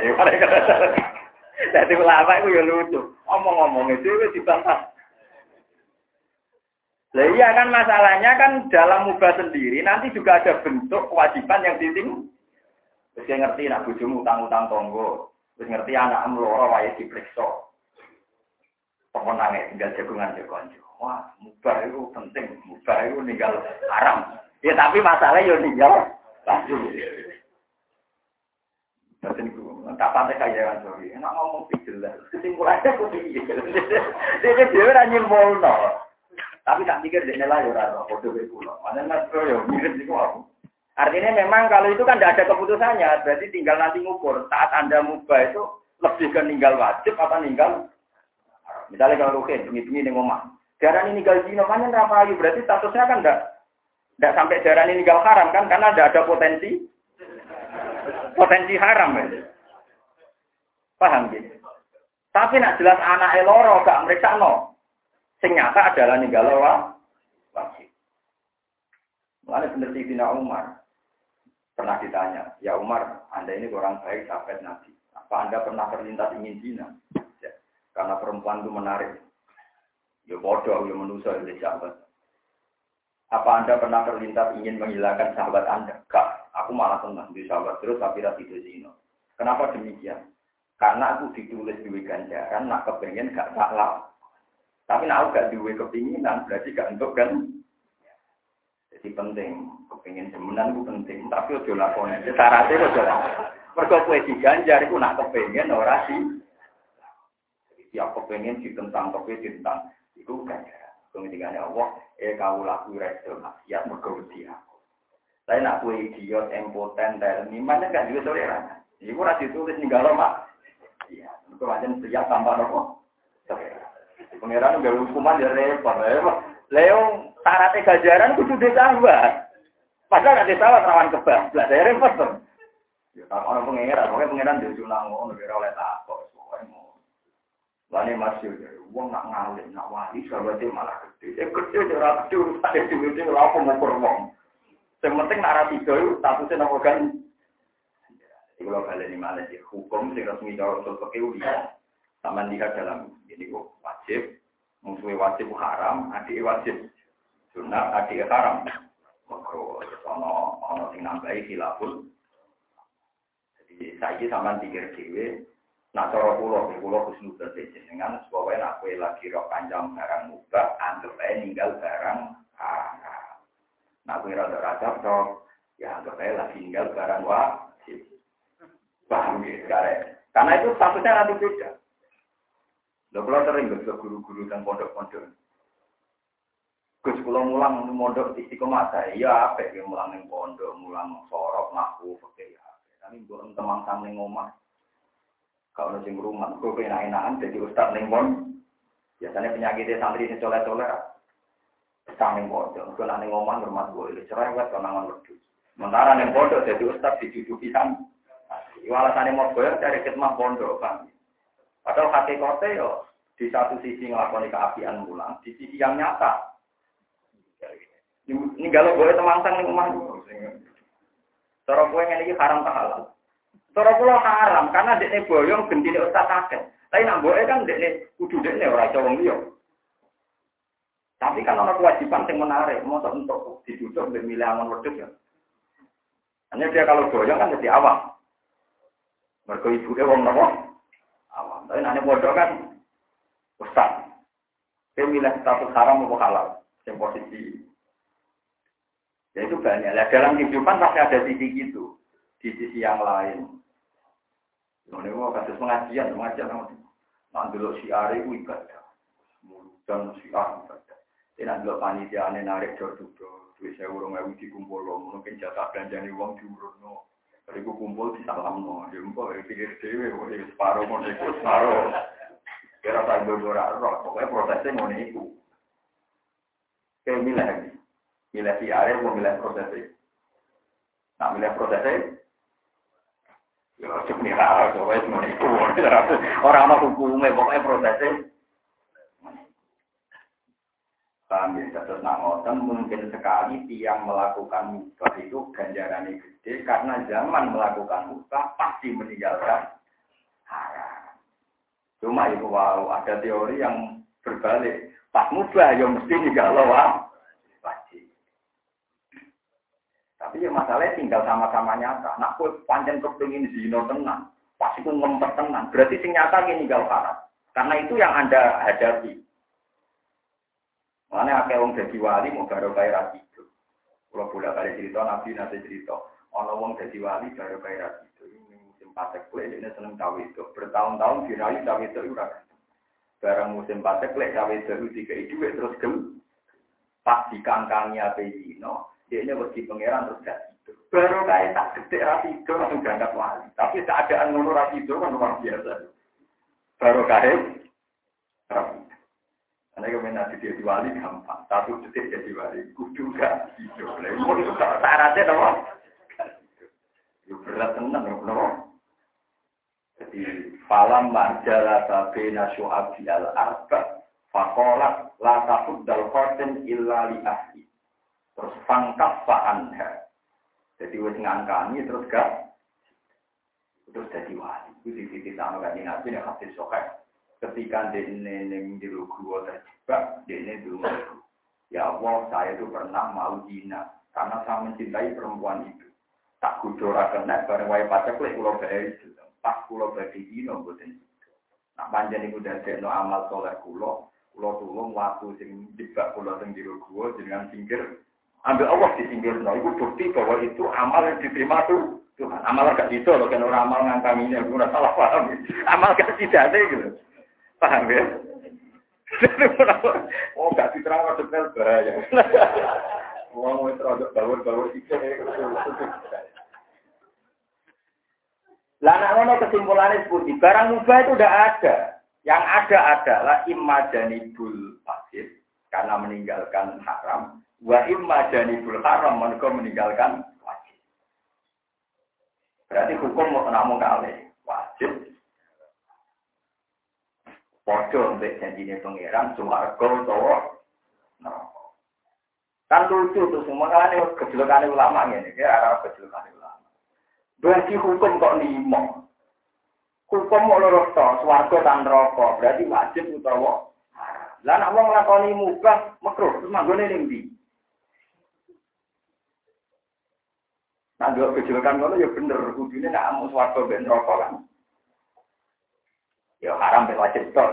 Dadi ulama iku ya lucu. Omong-omong itu dibantah. Lah iya kan masalahnya kan dalam mubah sendiri nanti juga ada bentuk kewajiban yang diting. Wis ngerti nak bojomu utang-utang tonggo, wis ngerti anakmu loro wae dipriksa. Pemenange tinggal jagungan yo kanca. Wah, mubah itu penting, mubah itu ninggal haram. Ya tapi masalahnya yo ninggal wajib. Boten ku, tak pate kaya kan sorry. Enak ngomong jelas. Kesimpulannya kok piye? Dene dhewe ra nyimpulno. Tapi tak pikir dia nilai orang bodoh itu loh. Mana mas yo mirip itu aku. Artinya memang kalau itu kan tidak ada keputusannya, berarti tinggal nanti ngukur. Saat Anda mubah itu lebih ke ninggal wajib apa ninggal. Misalnya kalau rukin, bengi-bengi ning omah. Darah ini ninggal zina kan apa lagi? Berarti statusnya kan tidak sampai darah ini ninggal haram kan? Karena tidak ada potensi haram ya. Paham gitu? Tapi nak jelas anak eloro gak mereka no. Sing nyata adalah ninggalo wajib. Mulane bener Sayyidina Umar pernah ditanya, "Ya Umar, Anda ini orang baik sahabat Nabi. Apa Anda pernah terlintas ingin zina?" Ya, karena perempuan itu menarik. Ya bodoh, ya manusia, ya sahabat. Apa Anda pernah terlintas ingin menghilangkan sahabat Anda? Enggak, aku malah tenang di sahabat terus tapi tidak zina. Kenapa demikian? Karena aku ditulis di ganjaran, nak kepengen gak salah. Tapi nak gak duwe kepinginan berarti gak entuk kan? Jadi penting, kepingin semenan itu penting. Tapi ojo lakoni. Syaratnya ojo lakoni. Mergo kowe diganjar iku nak kepengin ora sih. Jadi tiap kepengin ditentang kowe ditentang iku ganjaran. Kemudian Allah, kau laku resto maksiat mergo wedi aku. Saya nak kowe idiot, impoten, terni, mana gak duwe toleransi. Iku ora ditulis ninggalo mak. Iya, mergo pancen siap tanpa nopo. Pengiran nggak hukuman ya repot, Leo syaratnya ganjaran kudu ditambah. Padahal nggak ditambah rawan kebablas, saya repot tuh. Ya kalau orang pengiran, pokoknya pengiran dia junang negara oleh takut, pokoknya mau. Lainnya masih uang nak ngalir, nak wali, sahabatnya malah gede. Gede orang gede urusan itu gede, apa mau berwong. Yang penting narasi itu statusnya nopo kan. Jadi kalau kalian ini malah sih hukum, sih resmi jauh soal keulian. Sama lihat dalam jadi kok wajib, musuhnya wajib haram, adik wajib sunat, adik haram. Makro ono sing nambahi khilafun. Jadi saya sama pikir dewe, nak cara pulau husnudon dengan supaya nak kue lagi rok panjang barang mubah, anggap aja ninggal barang haram. Nak kue rada-rada rok, ya anggap aja lagi ninggal barang wajib. Paham ya, karena itu statusnya nanti beda. Kalau sering ke guru-guru dan pondok-pondok. Gus kula mulang mondok Istiqomah saya, ya apik mulang ning pondok, mulang sorok naku fikih ya. Tapi mbok temang sam ning omah. Kalau sing rumah kok enak-enakan jadi ustaz ning pondok. Biasanya penyakitnya santri sing colek-colek sang ning pondok, kok ning omah hormat boleh cerewet konangan wedhus. Sementara ning pondok jadi ustaz dicucuki kan. Alasane mau bayar cari khidmah pondok kan. Padahal hakikate yo di satu sisi nglakoni keapian mulang, di sisi yang nyata. Ini kalau boleh temangsang ning omah. Cara kowe ngene iki haram ta halal? Cara kula haram karena dekne boyong gendine ustaz akeh. Tapi nak mboke kan dekne kudu dekne ora iso wong liya. Tapi kan ana kewajiban sing menarik, mosok untuk ditutup mbek milih angon wedhus ya. Hanya dia kalau boyong kan jadi awam. Mergo ibuke wong napa? Awam. Tapi nek bodoh kan ustaz. Dia milih status haram atau halal, yang posisi. Ya itu banyak. Nah, dalam kehidupan pasti ada sisi gitu, di sisi yang lain. Ini mau kasus pengajian dulu siar itu ibadah, dan siar ibadah. Tidak dulu panitia narik jor-jor, duit saya urung ewu dikumpul, mungkin jatah belanjani uang diurut no. Bariku kumpul di salam no, jumpa pikir dewe, separuh mau ikut separuh. Kira tak berbora roh, pokoknya prosesnya mau niku. Kayak milih siar mau milih prosesnya. Nak milih prosesnya. Ya, sebenarnya pokoknya mau niku. Orang hukumnya pokoknya prosesnya. Kami terus ngoten mungkin sekali tiang melakukan mubah itu ganjarannya gede karena zaman melakukan mubah pasti meninggalkan haram. Cuma itu ada teori yang berbalik. Pas mubah ya mesti ninggal wajib. Tapi ya masalahnya tinggal sama-sama nyata. Nak kowe pancen kepengin zina tenan, pasti ku ngempet tenan. Berarti sing nyata ki ninggal haram. Karena itu yang Anda hadapi. Mana akeh wong dadi wali mau karo kaya ra itu. Kalau bolak-balik cerita Nabi nate cerita, ana wong dadi wali karo kaya ra itu. Ini musim patek lek dene seneng cawe itu. Bertahun-tahun dirayu cawe itu ora. Barang musim patek lek cawe itu dikai dhuwit terus gem. Pas dikangkangi ape dino, dekne wedi pangeran terus gak itu. Baru kaya tak gede ra itu langsung berangkat wali. Tapi keadaan ngono ra itu kan luar biasa. Baru kaya karena kombinasi dia diwali gampang, satu detik jadi wali, kudu gak hidup. Itu syaratnya apa? Itu berat tenan, apa? Jadi falam majalah sabena syu'abi al-arba, fakolat la takut dal khotin illa li ahli. Terus fangkaf fa'anha. Jadi wis ngangkani terus gak, terus jadi wali. Itu di sama gak dinabi yang hadis sokeh. Ketika dene ning jero gua terjebak, dene dulu. Ya Allah, saya itu pernah mau zina karena saya mencintai perempuan itu. Tak kudu ora kena bareng wae pacak lek kula bae itu. Pas kula badhe zina mboten. Nak panjenengan niku dadekno amal saleh kula tulung waktu sing jebak kula teng jero gua jenengan singkir. Ambil Allah disingkirno. Iku bukti bahwa itu amal yang diterima Tuhan. Amal gak itu loh, kan orang amal ngangkaminya, gue salah paham. Amal gak tidak ada gitu. Paham ya? Oh, gak diterang detail bahaya. Wong wis rada bawur-bawur iki. Lah nek ngono kesimpulannya seperti barang mubah itu udah ada. Yang ada adalah immajanibul fasid karena meninggalkan haram, wa immajanibul haram mereka meninggalkan wajib. Berarti hukum mau namun kali wajib. Podo untuk janjinya pengiran, sumarga utawa neraka. Kan lucu tuh semua kalian kejelekan ulama ini, arah kejelekan ulama. Bagi hukum kok limo. Hukum mau lurus to, suwarga dan neraka, berarti wajib utawa haram. Lah nek wong nglakoni mubah, makruh, terus manggone ning ndi? Nah, dua kejelekan ngono ya bener, kudune nek amun suwarga ben neraka kan. Ya haram ben wajib to.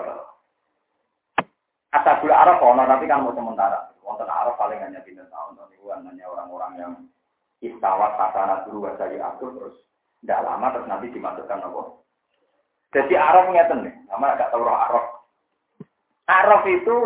Asabul araf ono tapi kan mau sementara. Wonten araf paling hanya 3 tahun niku hanya orang-orang yang istawat hasanah dulu saya atur terus ndak lama terus nanti dimasukkan apa. Jadi araf ngeten nih, sama enggak tahu araf. Araf itu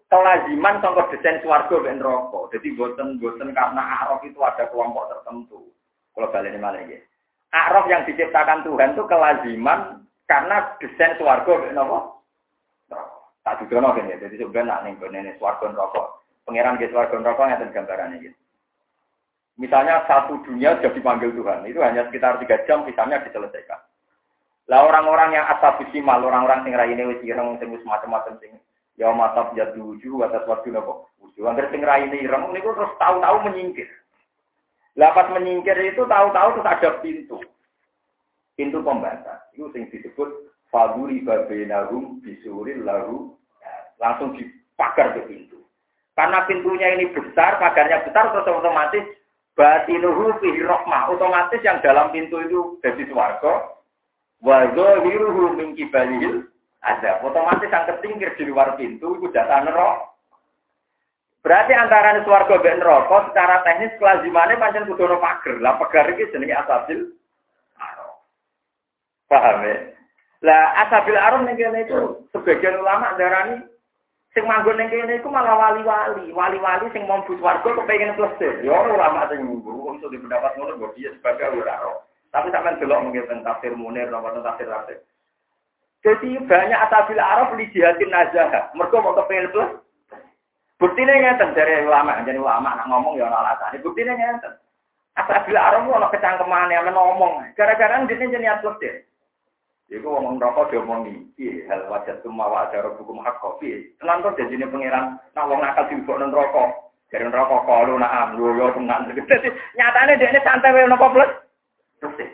kelaziman sangka desain swarga ben neraka. Jadi boten karena a'raf itu ada kelompok tertentu. Kalau balene malah nggih. A'raf yang diciptakan Tuhan itu kelaziman karena desain swarga ben napa? Tak dudono kene. Jadi sebenarnya ning gone swarga neraka. Pangeran nggih swarga neraka ngaten gambarane iki. Misalnya satu dunia sudah dipanggil Tuhan, itu hanya sekitar 3 jam misalnya diselesaikan. Lah orang-orang yang ashabus simal, orang-orang sing raine wis ireng sing wis macam-macam sing ya matab jaduju atas waktu napa. Wong sing raine ireng niku terus tahu-tahu menyingkir. Lah pas menyingkir itu tahu-tahu terus ada pintu. Pintu pembatas. Itu sing disebut faduri babenahum bisuril lahu langsung dipagar ke pintu. Karena pintunya ini besar, pagarnya besar terus otomatis batinuhu fihi rahmah, otomatis yang dalam pintu itu jadi swarga. Wa zahiruhu min kibalil azab. Otomatis yang ketingkir di luar pintu itu jatah neraka. Berarti antara swarga dan neraka secara teknis kelazimane pancen kudu ono pager. Lah pagar iki jenenge asabil arom. Paham ya? Lah asabil arom ning kene itu sebagian ulama darani sing manggon ning kene iku malah wali-wali. Wali-wali sing mau mlebu swarga kepengin plesir. Ya ulama sing nggo iso dipendapat ngono kok dia sebagai ora. Tapi sampean delok mungkin tentang tafsir Munir atau tentang tafsir Rasul. Jadi banyak asabil araf li jihadin nazah. Mergo mau kepengin plus. Buktine ngeten dari ulama, jadi ulama nak ngomong ya ana alasane. Buktine ngeten. Asabil araf ono kecangkemane men ngomong. Gara-gara dene jenenge plus deh. Iku wong neraka diomongi, piye hal wajat semua wajar hukum hak kopi. Tenan kok janjine pangeran nak wong nakal dilebokno neraka. Dari neraka kalu nak amlo yo tenan. Dadi nyatane dekne santai wae napa plus. Terus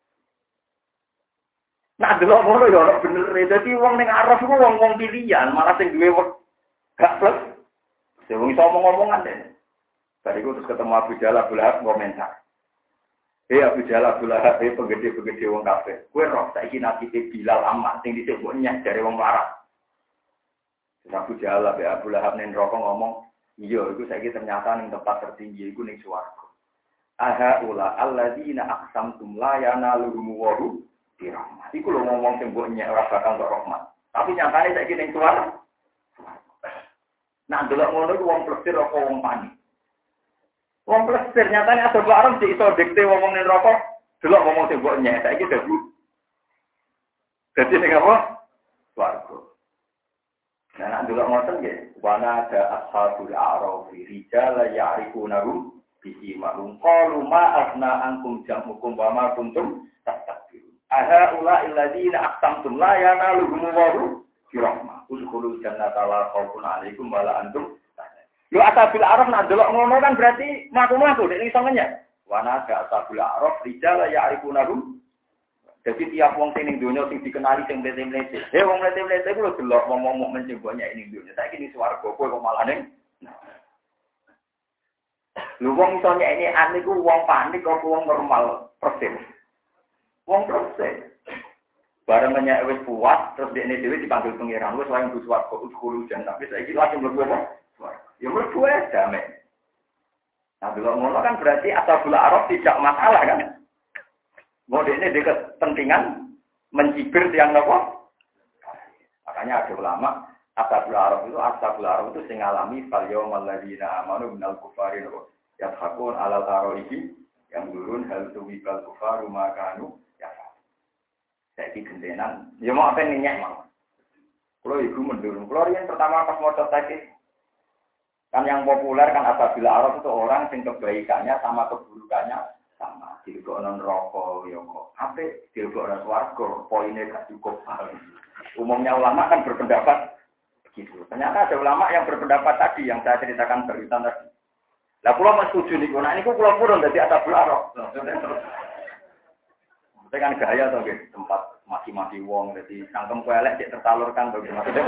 nah delok ngono ya ora bener. Dadi wong ning araf iku wong-wong pilihan, malah sing duwe gak plus. Sing wong iso omong-omongan deh. Bariku terus ketemu Abu Jalal Abu Lahab komentar. Abu Jalal Abu Lahab penggede-penggede wong kafir. Kowe roh saiki nasibe Bilal Ammar sing dhisik mbok nyek jare wong larat. Abu Jalal Abu Lahab ning neraka ngomong, "Iya, iku saiki ternyata ning tempat tertinggi iku ning swarga." Aha ula alladzina aqsamtum la yanaluhum wa hum dirahmah. Iku lho ngomong sing mbok nyek ora bakal entuk rahmat. Tapi nyatane saiki ning swarga. Nah, delok ngono iku wong plesir apa wong panik. Wong plesir nyatane ada bareng sik iso dikte wong ning neraka, delok ngomong sing mbok nyek saiki dadi ning apa? Swarga. Nah, nak delok ngoten nggih, wana ada ashabul a'raf rijal ya'rifunahum bisi ma'lum qalu ma asna ankum jam'ukum wa ma kuntum tastakbirun. Aha ula illadzina aqsamtum la yanaluhum wa rahmah. Udkhulul jannata la khaufun 'alaikum wa la antum tahzanun. Yo asabil araf nak delok ngono kan berarti mlaku-mlaku nek iso ngenyek. Wa nada asabil araf rijal ya'rifunahum. Jadi tiap wong sing ning donya sing dikenali sing mlete-mlete. Wong mlete-mlete ku lho delok wong mukmin sing banyak ning donya. Saiki ning swarga kowe kok malah ning lu wong iso nyekne ane ku wong panik apa wong normal persis. Wong persis. Bareng nyek wis puas terus dekne dhewe dipanggil pangeran wis wayang swarga udkhulu jannah. Wis saiki langsung mlebu apa? Ya mlebu ae damai. Nah, delok ngono kan berarti ashabul araf tidak masalah kan? Modene dia kepentingan mencibir tiang apa? Makanya ada ulama ashabul araf itu sing ngalami fal yaumal ladzina amanu minal kufari yathakun alal araihi yang durun hal tuwibal kufaru makanu ya. Saiki gendenan, ya mau apa nyek mau. Kalau ibu mendurun, kalau yang pertama pas mau tadi kan yang populer kan ashabul araf itu orang yang kebaikannya sama keburukannya sama. Dilebokno neraka ya kok. Apik dilebokno swarga, poinnya gak cukup. Umumnya ulama kan berpendapat begitu. Ternyata ada ulama yang berpendapat tadi yang saya ceritakan berita tadi. Lah kula mesti setuju niku. Nah niku kula purun dadi ashabul araf. Itu kan gaya to nggih, tempat mati-mati wong dadi sangkem kowe elek cek tersalurkan to maksudnya.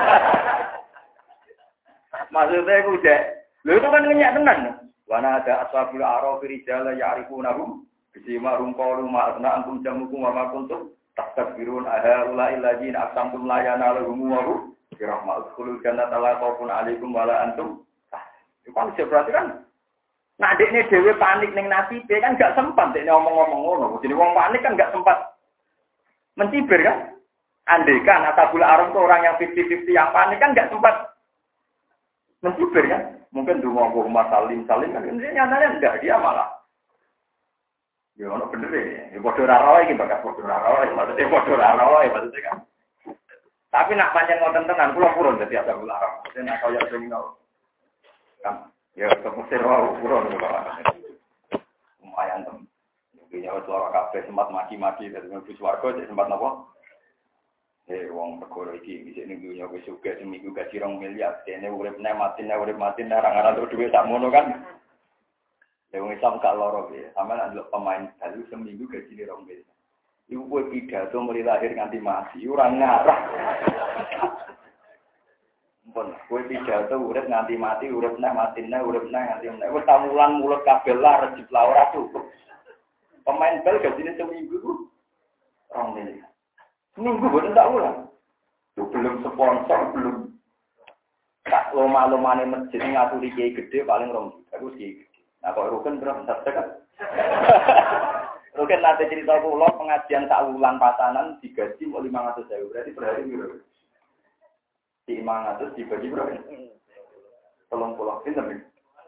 Maksudnya iku cek. Lho itu kan ngenyek tenan. Wana ada ashabul araf rijal ya'rifunahum bisima rumqalu ma asna antum jamukum wa ma kuntum tastakbirun aha ula illadzina aqsamtum la yanaluhum wa hum birahmatul khulul jannata la khaufun 'alaikum wa la antum. Itu kan berarti kan nah dekne dhewe panik ning nasibe kan gak sempat dekne ngomong-ngomong ngono. Jadi wong panik kan gak sempat mencibir kan. Andai kan ashabul araf itu orang yang 50-50 yang panik kan gak sempat Mensupir kan? Mungkin dulu mau rumah salim kan? Ini nyatanya enggak, dia malah. Ya ono bener ya. Ya bodoh raro iki bakat bodoh raro, maksudnya bodoh raro maksudnya kan. Tapi nak pancen ngoten tenan kula purun dadi asal larang. Maksudnya nak kaya sing kan. Ya kepusir wae purun kula. Lumayan tem. Dunia suara kafe sempat maki-maki dari bus warga sempat napa? Wong perkara iki bisa ning dunia wis sugih seminggu gaji 2 miliar. Dene urip mati ora untuk duit sak mono kan. Ya wong Islam gak loro ya. Sampeyan ndelok pemain balu seminggu gaji 2 miliar. Iku kowe pidato mulai lahir nganti mati ora ngarah. Pun kowe pidato urip nganti mati, urip nganti mati. Wis tamulan mulut kabel lah rejip la ora cukup. Pemain bal gajine seminggu ku 2 miliar. Seminggu boten tak ulang. Yo belum sponsor, belum tak loma-lomane masjid ngaturi kiai gede paling 2 juta. Aku kiai gede. Nah kok rukun berapa tekan? Rukun nanti cerita kula pengajian sak wulan pasanan digaji 500.000. Berarti per hari piro? 500 dibagi berapa? 30 pinter nih.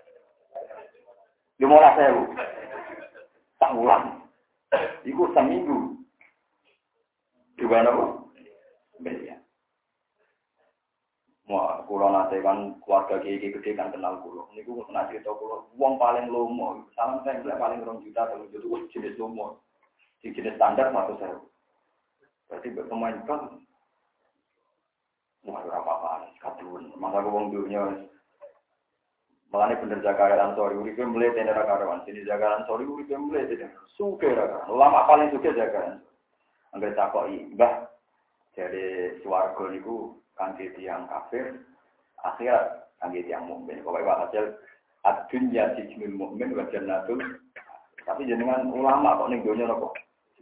15.000. Sak wulan. Iku seminggu. Gimana bu? Beliau. Wah, kulo nate kan keluarga kiai gede kan kenal kulo. Niku kena cerita kulo. Uang paling lomo, salam saya paling 2 juta, 3 juta. Jenis lomo, jenis standar 100.000. Berarti berpemain kan. Wah, apa-apaan, kadun. Masa uang dunia. Makanya bener Zakaria Ansori, uripe mulai tenda karawan. Sini Zakaria Ansori uripe mulai tenda. Suke raka. Lama paling suke Zakaria. Angger takoki, Mbah, dari swarga niku kangge tiyang kafir, akhirat kangge tiyang mukmin. Pokoke hasil ad-dunya sijnul mukmin wa jannatul. Tapi jenengan ulama kok ning donya napa?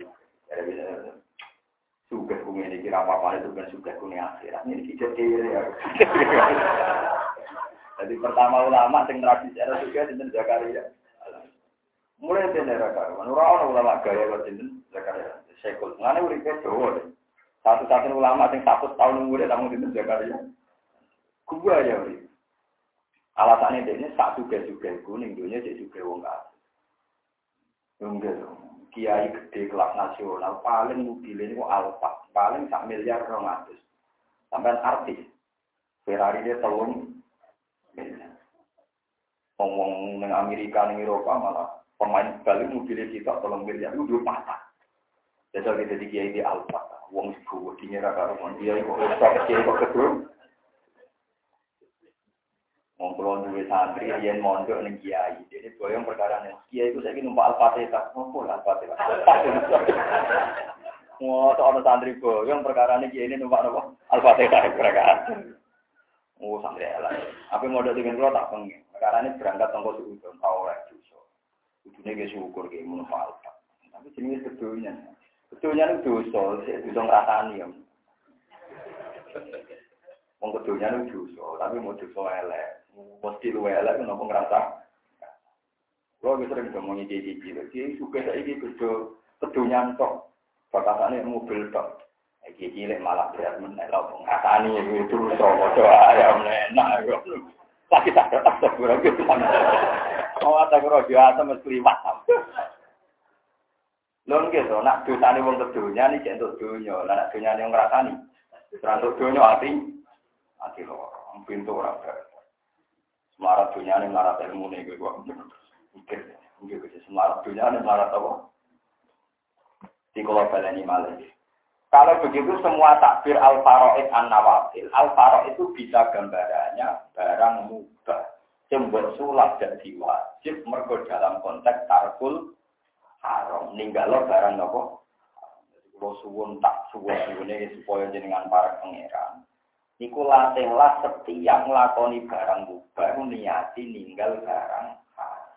Sugih kuwi iki ra apa-apa itu kan sugih kuwi akhirat. Ini iki kiri ya. Jadi pertama ulama sing tradisional juga sinten Zakaria. Mulai tendera karuan, orang ulama gaya sinten Zakaria. Sekul, ngene uripe Jawa. Satu-satunya ulama sing 100 tahun umure tamu sinten Zakaria. Gua ya uri. Alasane dene sak sugih-sugih iku ning donya cek sugih wong kabeh. Enggak, kiai gede kelas nasional paling mobilnya niku Alfa, paling 1 miliar 200. Sampai artis Ferrari dia 3 miliar. Ngomong ning Amerika ning Eropa malah pemain bali mobilnya kita 3 miliar itu dua mata. Jajal kita di kiai di Alfa, wong sebuah dinera karuan dia kok kiai kok kedua. Ngomong duwe santri yen mondok ning kiai, jadi boyong perkara ning kiai itu saiki numpak Al-Fatihah, ngopo Al-Fatihah. Wah, ana santri boyong perkara ning kiai ini numpak napa? Al-Fatihah perkara. Oh, santri elek. Apa mondok dengan kula tak pengen. Perkara ini berangkat tonggo suudon tau ora dosa. Kudune ge syukur ge mun Al-Fatihah. Tapi jenenge sedonya. Kedunya itu dosa, dosa ngrasani ya. Wong kedunya itu dosa, tapi mau dosa elek. Mesti luwe elek napa ngrasa. Kalau kita sering ngomong iki suka saiki kedunya tok. Bakasane mobil tok. Iki cilik malah berat menek lho ngrasani itu dosa ya menek. Lagi tak berapa gitu. Oh, tak kira dia mesti liwat. Lho nggih to, nak dosane wong kedunya iki entuk donya, lah nak donyane wong ngrasani. Terus donya ati loro, pintu ora ber. Semarat donyane marat ilmune kuwi kok. Mikir, nggih wis semarat donyane marat apa? Dikola baleni malih. Kalau begitu semua takbir al-faraid an-nawafil. Al-faraid itu bisa gambarannya barang mubah. Yang sulap dan wajib mergo dalam konteks tarkul haram. Ninggalo barang apa? Kalau suwun tak suwune supaya jenengan para pangeran. Niku latihlah setiap nglakoni barang mubah niati ninggal barang haram.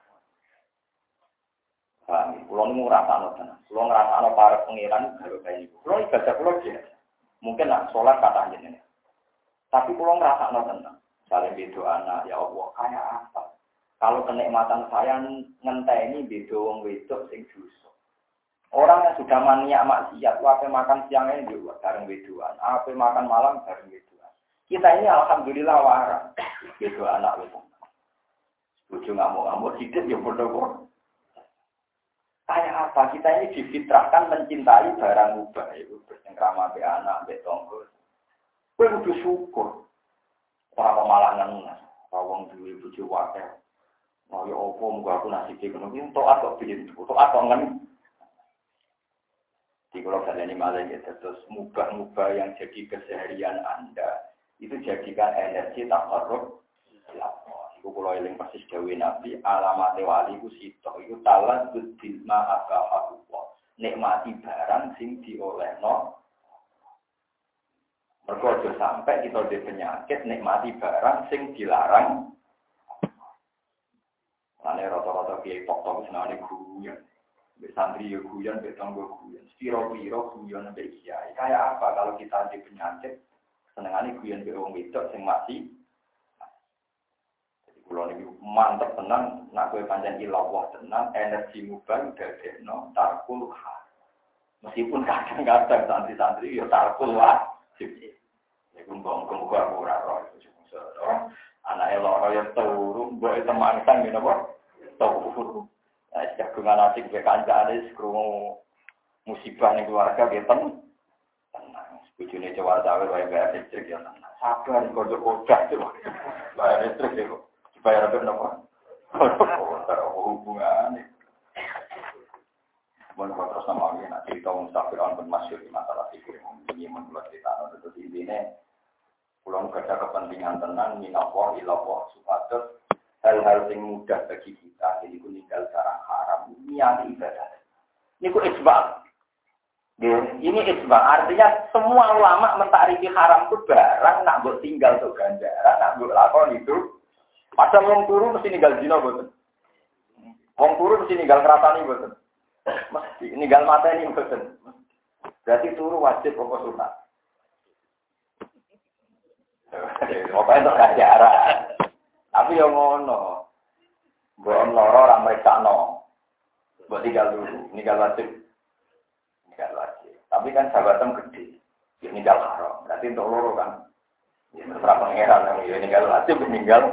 Paham? Kulo niku ngrasakno tenan. Kulo ngrasakno para pangeran karo kaya niku. Kulo ibadah kulo biasa. Mungkin nak salat kata jenengan. Tapi kulo ngrasakno tenan. Saling bedo anak ya Allah kayak apa? Kalau kenikmatan saya ngenteni bedo wong wedok sing dosa. Orang yang sudah maniak maksiat, apa makan siangnya juga bareng bedoan, apa makan malam bareng bedoan. Kita ini alhamdulillah waras. Bedo bojo anak wis. Bojo ngamuk-ngamuk hidup ya bodoh. Kayak apa? Kita ini difitrahkan mencintai barang mubah itu bercengkrama be anak, be tonggo. Kowe kudu syukur. Ora malah ngenes. Wong duwe bojo wae. Mau ya opo muga aku nasibe ngono ki entuk atau biyen entuk atau ngen. Di kalau kalian malah gitu, terus mubah-mubah yang jadi keseharian Anda itu jadikan energi tak korup. Iku kalau eling persis dewi Nabi alamat wali ku sitok itu talan bilma akafakullah nikmati barang sing diolehno. Mergo aja sampai kita di penyakit nikmati barang sing dilarang. Ane rata-rata kiai tok-tok senane guyon. Mbek santri yo guyon, mbek tanggo guyon. Piro-piro guyon mbek kiai. Kayak apa kalau kita di penyakit senengane guyon mbek wong wedok sing mati. Jadi kula niki mantep tenan nek kowe pancen ilawah tenan energi mubah dadekno tarkul ha. Meskipun kadang-kadang santri-santri yo tarkul wajib. Iku mbok-mbok ora ora anake loro ya turu, mbok teman sang ngene apa? Turu. Jagungan asik ke kancane krungu musibah ning keluarga ge tenang. Bojone cewek cawe wae bayar listrik ya tenang. Sabar kodok-kodok tuh. Bayar listrik itu dibayar ben apa? Hubungane. Mun terus sama iki nek cerita mustafir on masyhur masalah fikih ini menurut kita itu intine kula kerja kepentingan tenan minallah ilallah supados hal-hal yang mudah bagi kita, jadi ku ninggal barang haram, niat ibadah. Ini ku isbah. Ini isbah, artinya semua ulama mentarifi haram itu barang, nak buat tinggal untuk ganjaran, nak buat lakon itu. Padahal wong turu mesti ninggal zina, betul. Wong turu mesti ninggal kerasani, betul. Mesti ninggal mata ini, betul. Berarti turu wajib apa sunat. Pokoknya untuk ganjaran. Tapi yang ngono, buat loro orang mereka buat tinggal dulu, tinggal wajib. Tapi kan sahabatem gede, ya tinggal haram. Berarti untuk loro kan, ya terserah pangeran yang tinggal wajib, tinggal.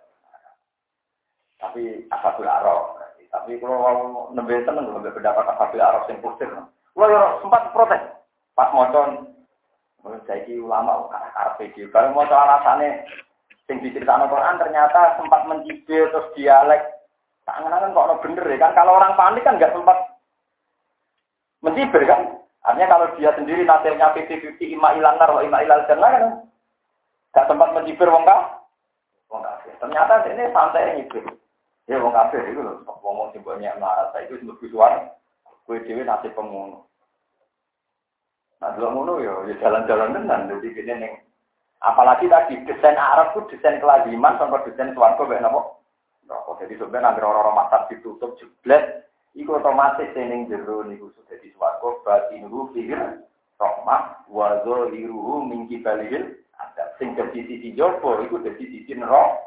Tapi asabul arok. Tapi kalau nembe tenang, lebih pendapat asabul arok yang positif. Kalau sempat protes, pas mocon, saya ulama karpe gitu. Kalau mau alasannya. Sing diceritakan Al-Quran ternyata sempat mencibir terus dialek. Tangan-tangan kok bener ya kan? Kalau orang panik kan nggak sempat mencibir kan? Artinya kalau dia sendiri nasirnya 50-50 ima ilan nar wa ima ilal jannah kan? Nggak sempat mencibir wong kafir. Ternyata ini santai nyibir. Ya wong kafir itu loh. Ngomong simbolnya marah. Itu sebut visual. Kue dewi nasib pengono. Nah dua ngono ya jalan-jalan tenan. Jadi gini nih. Apalagi tadi desain Arab itu desain kelaziman sampai desain swarga kayak napa? Jadi sebenarnya nanti orang-orang masak ditutup jeblet, itu otomatis sening jero niku sudah di swarga batinuhu fihir rahmah wa zaliruhu min kibalil ada sing dadi sisi jopo itu dadi sisi neraka.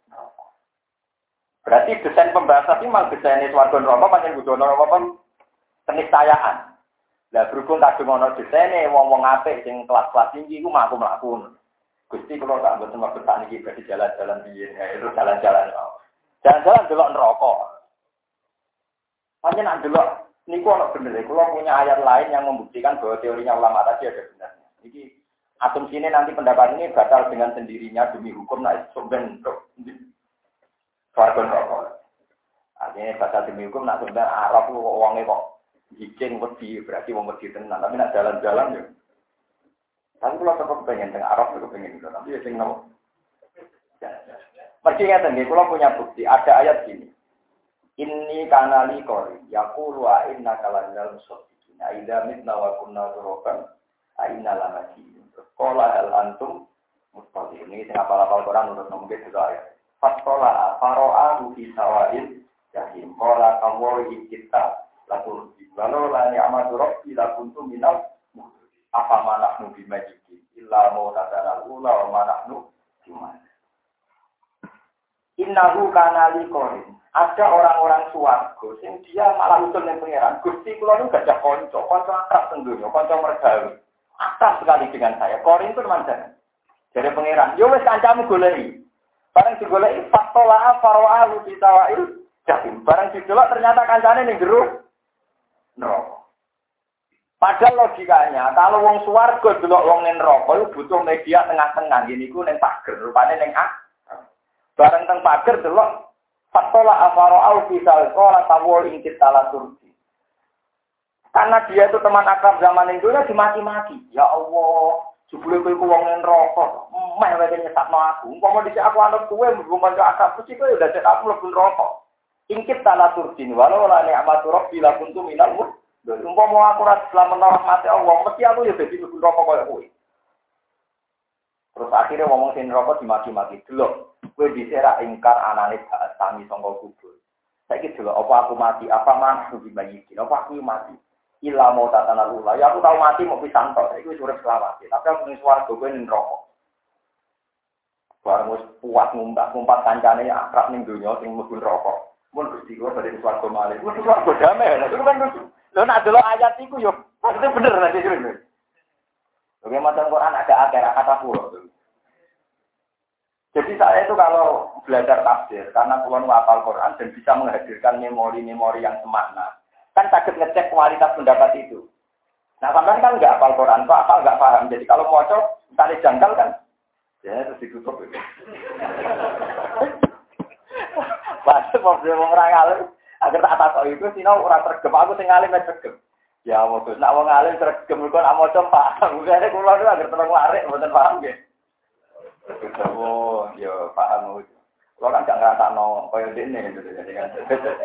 Berarti desain pembahasan ini memang desain swarga neraka pancen kudu ana apa keniscayaan. Lah berhubung kadung ana desaine wong-wong apik sing kelas-kelas tinggi iku mlaku-mlaku. Gusti kalau tak buat semua bertani kita di jalan-jalan di itu jalan-jalan, jalan-jalan delok neraka. Hanya nak delok, ini kalau bener, kalau punya ayat lain yang membuktikan bahwa teorinya ulama tadi ada benarnya. Jadi asumsi ini nanti pendapat ini batal dengan sendirinya demi hukum, nah sumben untuk swarga neraka. Artinya batal demi hukum, nak sumben Arab kok uangnya kok hijing wedi, berarti wong wedi tenan, tapi nak jalan-jalan ya. Tapi kalau tetap pengen tengah Arab, tetap pengen itu. Tapi ya sing nopo. Mesti ngeten nggih, kula punya bukti. Ada ayat gini. Inni kanali qori, yaqulu a inna kalal musaddiqin. Aidza mitna wa kunna turaban, a inna lamajidun. Qala hal antum mustaqim. Ini sing apal-apal Quran menurut nomor itu ayat. Fatola faro'ahu fi sawa'il jahim. Qala kawwi kita latul walau la ni'matu rabbi la kuntum minal apa manahnu bimajiki illa mautatana ula wa manahnu cuman innahu kana liqorin ada orang-orang swarga sing dia malah usul ning pangeran Gusti kula nu gadah kanca akrab teng donya kanca mergawe akrab sekali dengan saya korin itu mandan dari pangeran yo wis kancamu goleki Bareng digoleki fatola faro'ahu bitawail jahim. Bareng didelok ternyata kancane ning jero neraka. Padahal logikanya, kalau wong swarga delok wong ning neraka iku butuh media tengah-tengah. Ngene iku ning pager, rupane ning bareng teng pager delok fatola faro'ahu bitawail tawul ingkit talaturti. Karena dia itu teman akrab zaman itu dimaki-maki. Ya Allah, jebule kowe iku wong neraka. Meh wae nyesatno aku. Umpama dhisik aku anut kowe mlebu kanca akrab mesti kowe udah cek aku mlebu neraka. Ingkit tala turdin walau la ni'matu rabbi la kuntu minal mudhil. Umpama aku ora selamat rahmate Allah, mesti aku ya dadi mlebu neraka koyo kowe. Terus akhirnya ngomong sing neraka dimaki-maki. Delok, kowe dhisik ra ingkar anane gak sami sangka kubur. Saiki delok apa aku mati, apa mantu dibayikin, apa aku mati. Ila mau tatana lula. Ya aku tahu mati mau pisan tok. Iku urip selamat. Tapi aku ning swarga kowe ning neraka. Bareng wis puas ngumpat kancane akrab ning donya sing mlebu neraka. Mun Gusti kula badhe swarga malih. Wis swarga damai. Iku kan lho nek delok ayat iku yo maksudnya bener nek iki lho. Oke, macam Quran ada akhirat kata pulau. Jadi saya itu kalau belajar tafsir karena kula hafal Quran dan bisa menghadirkan memori-memori yang semakna. Kan sakit ngecek kualitas pendapat itu. Nah, sampean kan nggak hafal Quran, kok hafal nggak paham. Jadi kalau mau cocok, tali jangkal kan, ya terus ditutup itu. Pas problem orang alim, agar tak atas itu, sih orang tergem. Aku sing alim tergem. Ya Allah, terus nak orang alim tergem, kok nak mau coba paham. Misalnya kulo itu agar terang larik, bukan paham ya. Oh, ya paham. Kulo kan nggak ngerasa koyo dene, jadi kan.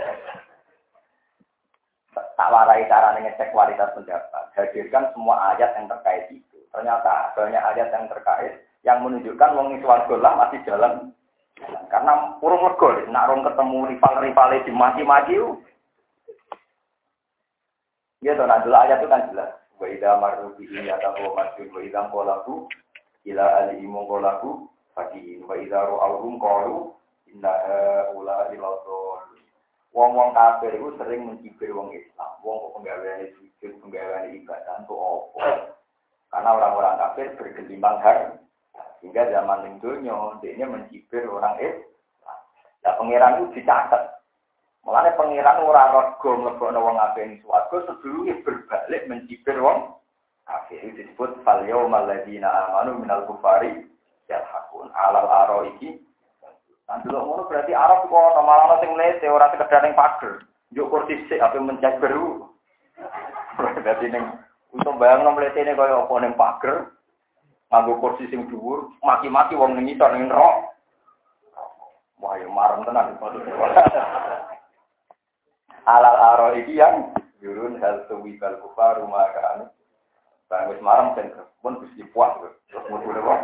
Tak warai cara ngecek kualitas pendapat. Hadirkan semua ayat yang terkait itu. Ternyata banyak ayat yang terkait yang menunjukkan wong swarga lah masih jalan. Karena urung lega, nak rong ketemu rival-rivale dimaki-maki. Ya to, nah dulu ayat itu kan jelas. Wa idza marru bihi yatahu masjid wa idza qalaku ila alihim qalaku faqih wa idza ra'awhum qalu inna ula ilatul. Wong-wong kafir itu sering mencibir wong Islam. Wong penggaweane sujud, penggaweane ibadah itu apa? Karena orang-orang kafir bergelimbang harta. Hingga zaman ning donya, dia mencibir orang Islam. Nah, pangeran itu dicatat. Mulane pangeran ora rega mlebokno wong kafir ing swarga sedurunge berbalik mencibir wong kafir. Itu disebut fal yaumal ladzina amanu minal kufari yalhaqun alal araiki. Nah, dulu ngono berarti Arab kok malah sing mlete ora sekedar ning pager. Njuk kursi sik ape mencet beru. Berarti ning untuk bayangno mletene kaya apa ning pager. Nganggo kursi sing dhuwur, maki-maki wong ning ngisor ning neraka. Wah, ya marem tenan iki. Alal aro iki yang jurun hal tuwi kal kufaru maka bang wis marem ten pun Gusti puas terus mutu lho.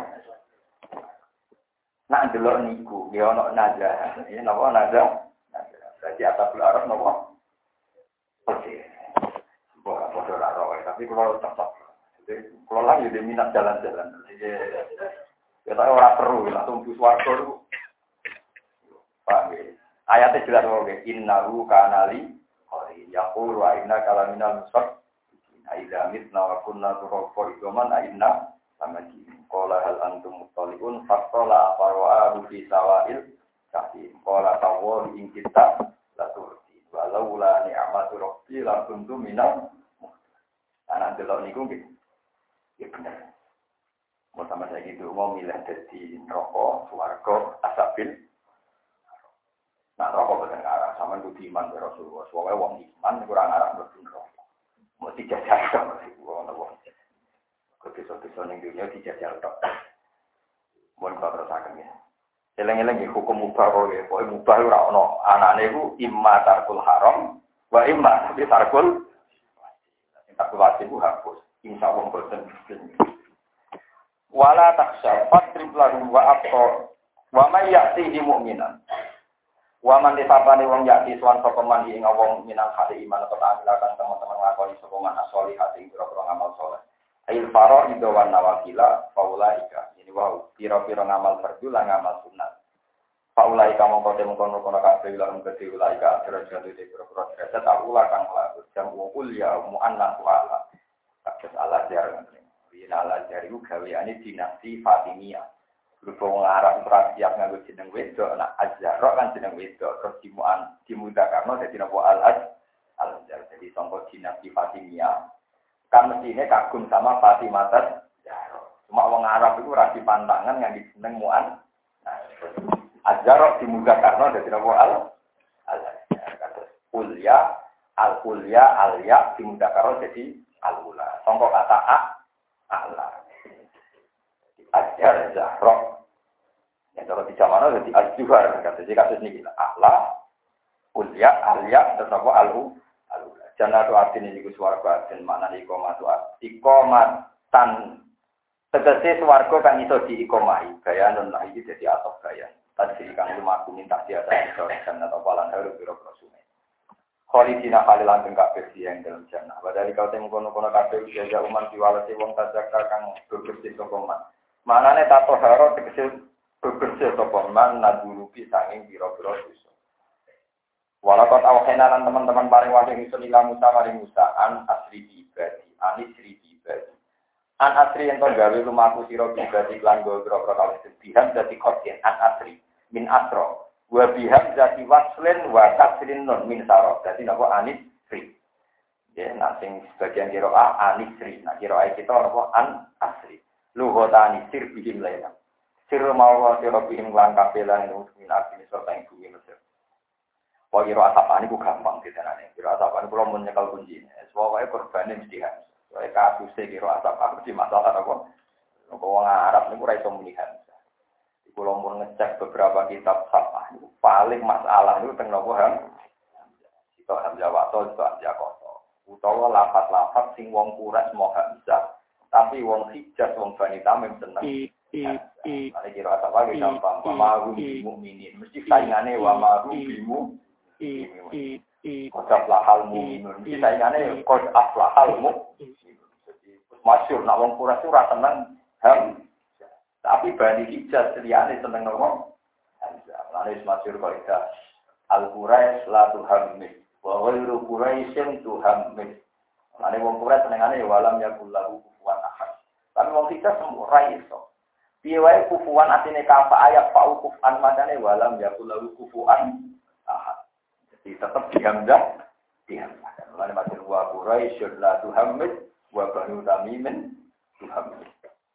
Nak delok niku, ya ana nazah. Ya napa nazah? Berarti atabul araf napa? Oke. Bola bodoh ora roe, tapi kalau tetap. Jadi kalau lagi dia minat jalan-jalan. Ya tak ora perlu langsung bus warga itu. Paham ya? Ayatnya jelas oke. Innahu kanali qari yaqulu wa inna kalaminal musaq. Aidza mitna wa kunna turqa idoman inna sama di kola hal antum mutaliun fakola aparwa rufi sawail kasih kola tawo ing kita laturti walau la ni'matu rabbi la kuntu minal anak delok niku nggih ya bener mau sama saya gitu mau milih dadi neraka swarga asabil nah neraka boten arah sampean kudu iman karo Rasulullah soalnya wong iman kurang arah mlebu neraka mesti jajal kok wong Kepisah-pisah yang dunia dijajal tok. Mohon kalau terusakan ya. Eleng-eleng ya hukum mubah ya. Pokoknya mubah itu ada. Anak-anak itu imma tarkul haram. Wa imma tapi tarkul. Tarkul wajib itu hapus. Insya Allah bosan. Wala taksya fatrib lahu wa abtor. Wa man ya'tihi mu'minan. Wa man disapani wong ya'ti suan sopaman ing wong minan hati iman. Atau ta'amilakan teman-teman ngakoni sopaman asoli hati ing pira-pira ngamal soleh. Ail faro itu wan nawafila faulaika ini wow pira-pira ngamal fardhu lan ngamal sunat faulaika mongko temungkon kabeh lan kedhe ulaika derajat iki pira-pira derajat Allah kang laku jam ukul ya muannas wala kados ala jar ngene ala jar iku gaweane dinasti Fatimiyah Berhubung Arab ora siap nganggo jeneng wedok, nak Azharo kan jeneng wedok, terus dimudakarno dadi napa Al-Azhar. Jadi sangka dinasti Fatimiyah. Kan mestine kagum sama Fatimah Zahra. Cuma wong Arab itu ora dipantangan nganggo jeneng Mu'an. Nah, Azharo dimudakarno dadi napa Al-Azhar. Kados Ulya, Al-Ulya, Al-Ya dimudakarno dadi Al-Ula. Sangka kata A'la. Azhar Zahra. Yang kalau di zaman itu di Al-Juhar, jadi kasus ini Allah, Ulya, Alya, terus apa Al-Ula. Jangan tu artinya juga suarga dan mana ikomatan. Tegese suarga kan iso di ikomai, gaya non lagi jadi atau gaya. Tadi kan cuma aku minta dia ada dan atau palan harus biro-biro sungai. Khalidina khalilan tengkap versi yang dalam jannah. Padahal kau temu kono-kono kabeh jaga umat diwalasi wong tajaka kang bebersih sokoman. Manane tato haro tegese bebersih sokoman nadulupi sanging biro-biro dosa. Walakot awhena lan teman-teman paring wahyu ingsun ila Musa maring Musa an asri ibadi, anisri ibadi. An asri ento gawe lumaku sira ibadi lan go biro-biro kawis dihan dadi kodien an asri min asro. Wa biham zati waslin wa tasrin nun min saro. Dadi napa anisri. Ya, nak sing sebagian kira anisri, nak kira kita napa an asri. Luhota anisir bihim lainah. Sir mau sira bihim lan kapelan itu min asri serta ing bumi Mesir. Wah kira asapane ku gampang ditanane. Kira asapane kula mun nyekel kuncine. Pokoke korbane mesti kan. Soale kasuse kira asap mesti masalah apa. Wong Arab niku ora iso melihat. Kula mun ngecek beberapa kitab sapah niku paling masalah niku teng napa ham. Itu hamzah wato, itu hamzah koso. Utawa lafaz-lafaz sing wong kuras mau hamzah. Tapi wong Hijaz wong Bani Tamim seneng. Ada kira apa lagi gampang. Wa ma'hum bimu'minin. Mesti saingane wa ma'hum bimu. Qad aflahal mu'minun. Mesti saingane qad aflahal mu'minun. Jadi masyhur nak wong kuras ora seneng ham. Tapi Bani Hijaz liyane seneng nopo? Hamzah. Lalu masyhur kaidah Al-Quraisy la tuhammil wa ghairu Quraisyin tuhammil. Lalu wong kuras senengane walam yakul lahu kufuwan ahad. Tapi wong Hijaz semua ra iso. Piye wae kufuwan atine kafa ayat fa'u kufan madane walam yakul lahu kufuwan ahad. Jadi tetap dihamzah. Lalu masyhur wa Quraisy la tuhammil wa Banu Tamim tuhammil.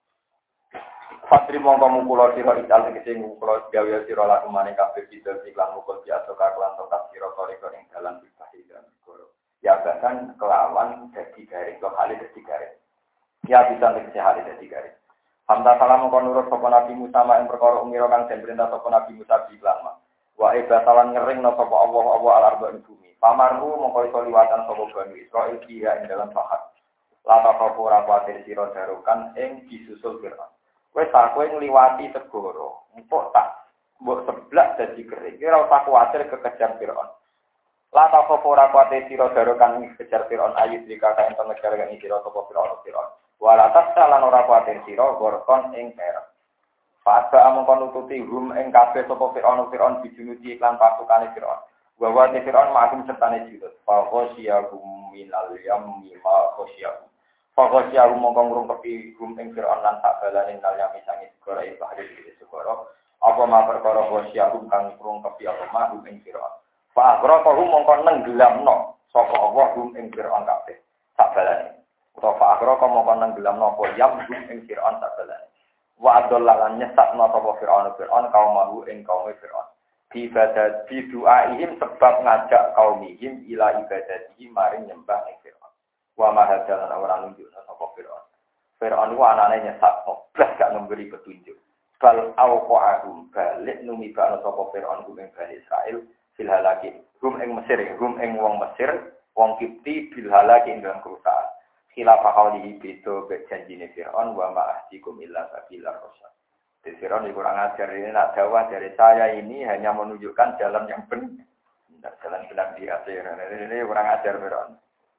Fatri mongko mukula sira ical tegese mukula gawe sira laku maning kabeh bidal iklan mukul biasa kaklan tokat sira koreko ing dalan pribadi dan goro. Ya bahkan kelawan dadi garing kok hale dadi garing. Ya bisa tegese hale dadi garing. Hamda salam mongko nurut sapa Nabi Musa mak ing perkara umira kang den perintah sapa Nabi Musa iklan mak. Wa ibatalan ngering sapa Allah al-arba ing bumi. Pamarhu mongko iso liwatan sapa Bani Israil dia ing dalam pahat. Lata kafur kuwatir sira darukan ing disusul Fir'aun. Wes aku ngliwati segoro, empuk tak mbok seblak dadi kering. Ora usah kuwatir kekejar Firaun. La ta ora kuwatir sira darokan kejar Firaun ayat dika kaen pengejar kang sira sapa Firaun. Wala tasalan ora kuwatir sira gorkon ing perak. Fasa amung nututi hum ing kabeh sapa Firaun dijunuti iklan pasukane Firaun. Wa te Firaun makum sertane jilid. Fa khosyahum minal yammi ma khosyahum. Fakosya mongko ngrungkepi gum ing Fir'aun lan tak balane nal yang misangi segara ing bahari iki segara apa ma perkara khosya kang ngrungkepi apa ma gum ing Fir'aun fa agra mongko nenggelamno sapa Allah gum ing Fir'aun kabeh tak balane utawa fa agra mongko nenggelamno apa yam gum ing Fir'aun tak balane wa adallalan nyesatno sapa Fir'aun kaum mahu ing kaum Fir'aun ibadat bi du'aihim sebab ngajak kaumihim ila ibadati maring nyembah ing Fir'aun. Wa mahadalan orang nunjuk sapa Firaun. Firaun ku anane nyesat, blas gak memberi petunjuk. Bal auqa'ahum balik numibana sapa Firaun ku ing Bani Israil fil halaki. Rum ing Mesir, rum ing wong Mesir, wong Kipti bil halaki ing dalam kerusakan. Khilafah qaulihi beda janjine Firaun wa ma'ahdikum illa sabilar rasyad. Firaun kurang ajar ini nak dakwah dari saya ini hanya menunjukkan jalan yang benar. Jalan benar di akhir. Ini kurang ajar Firaun.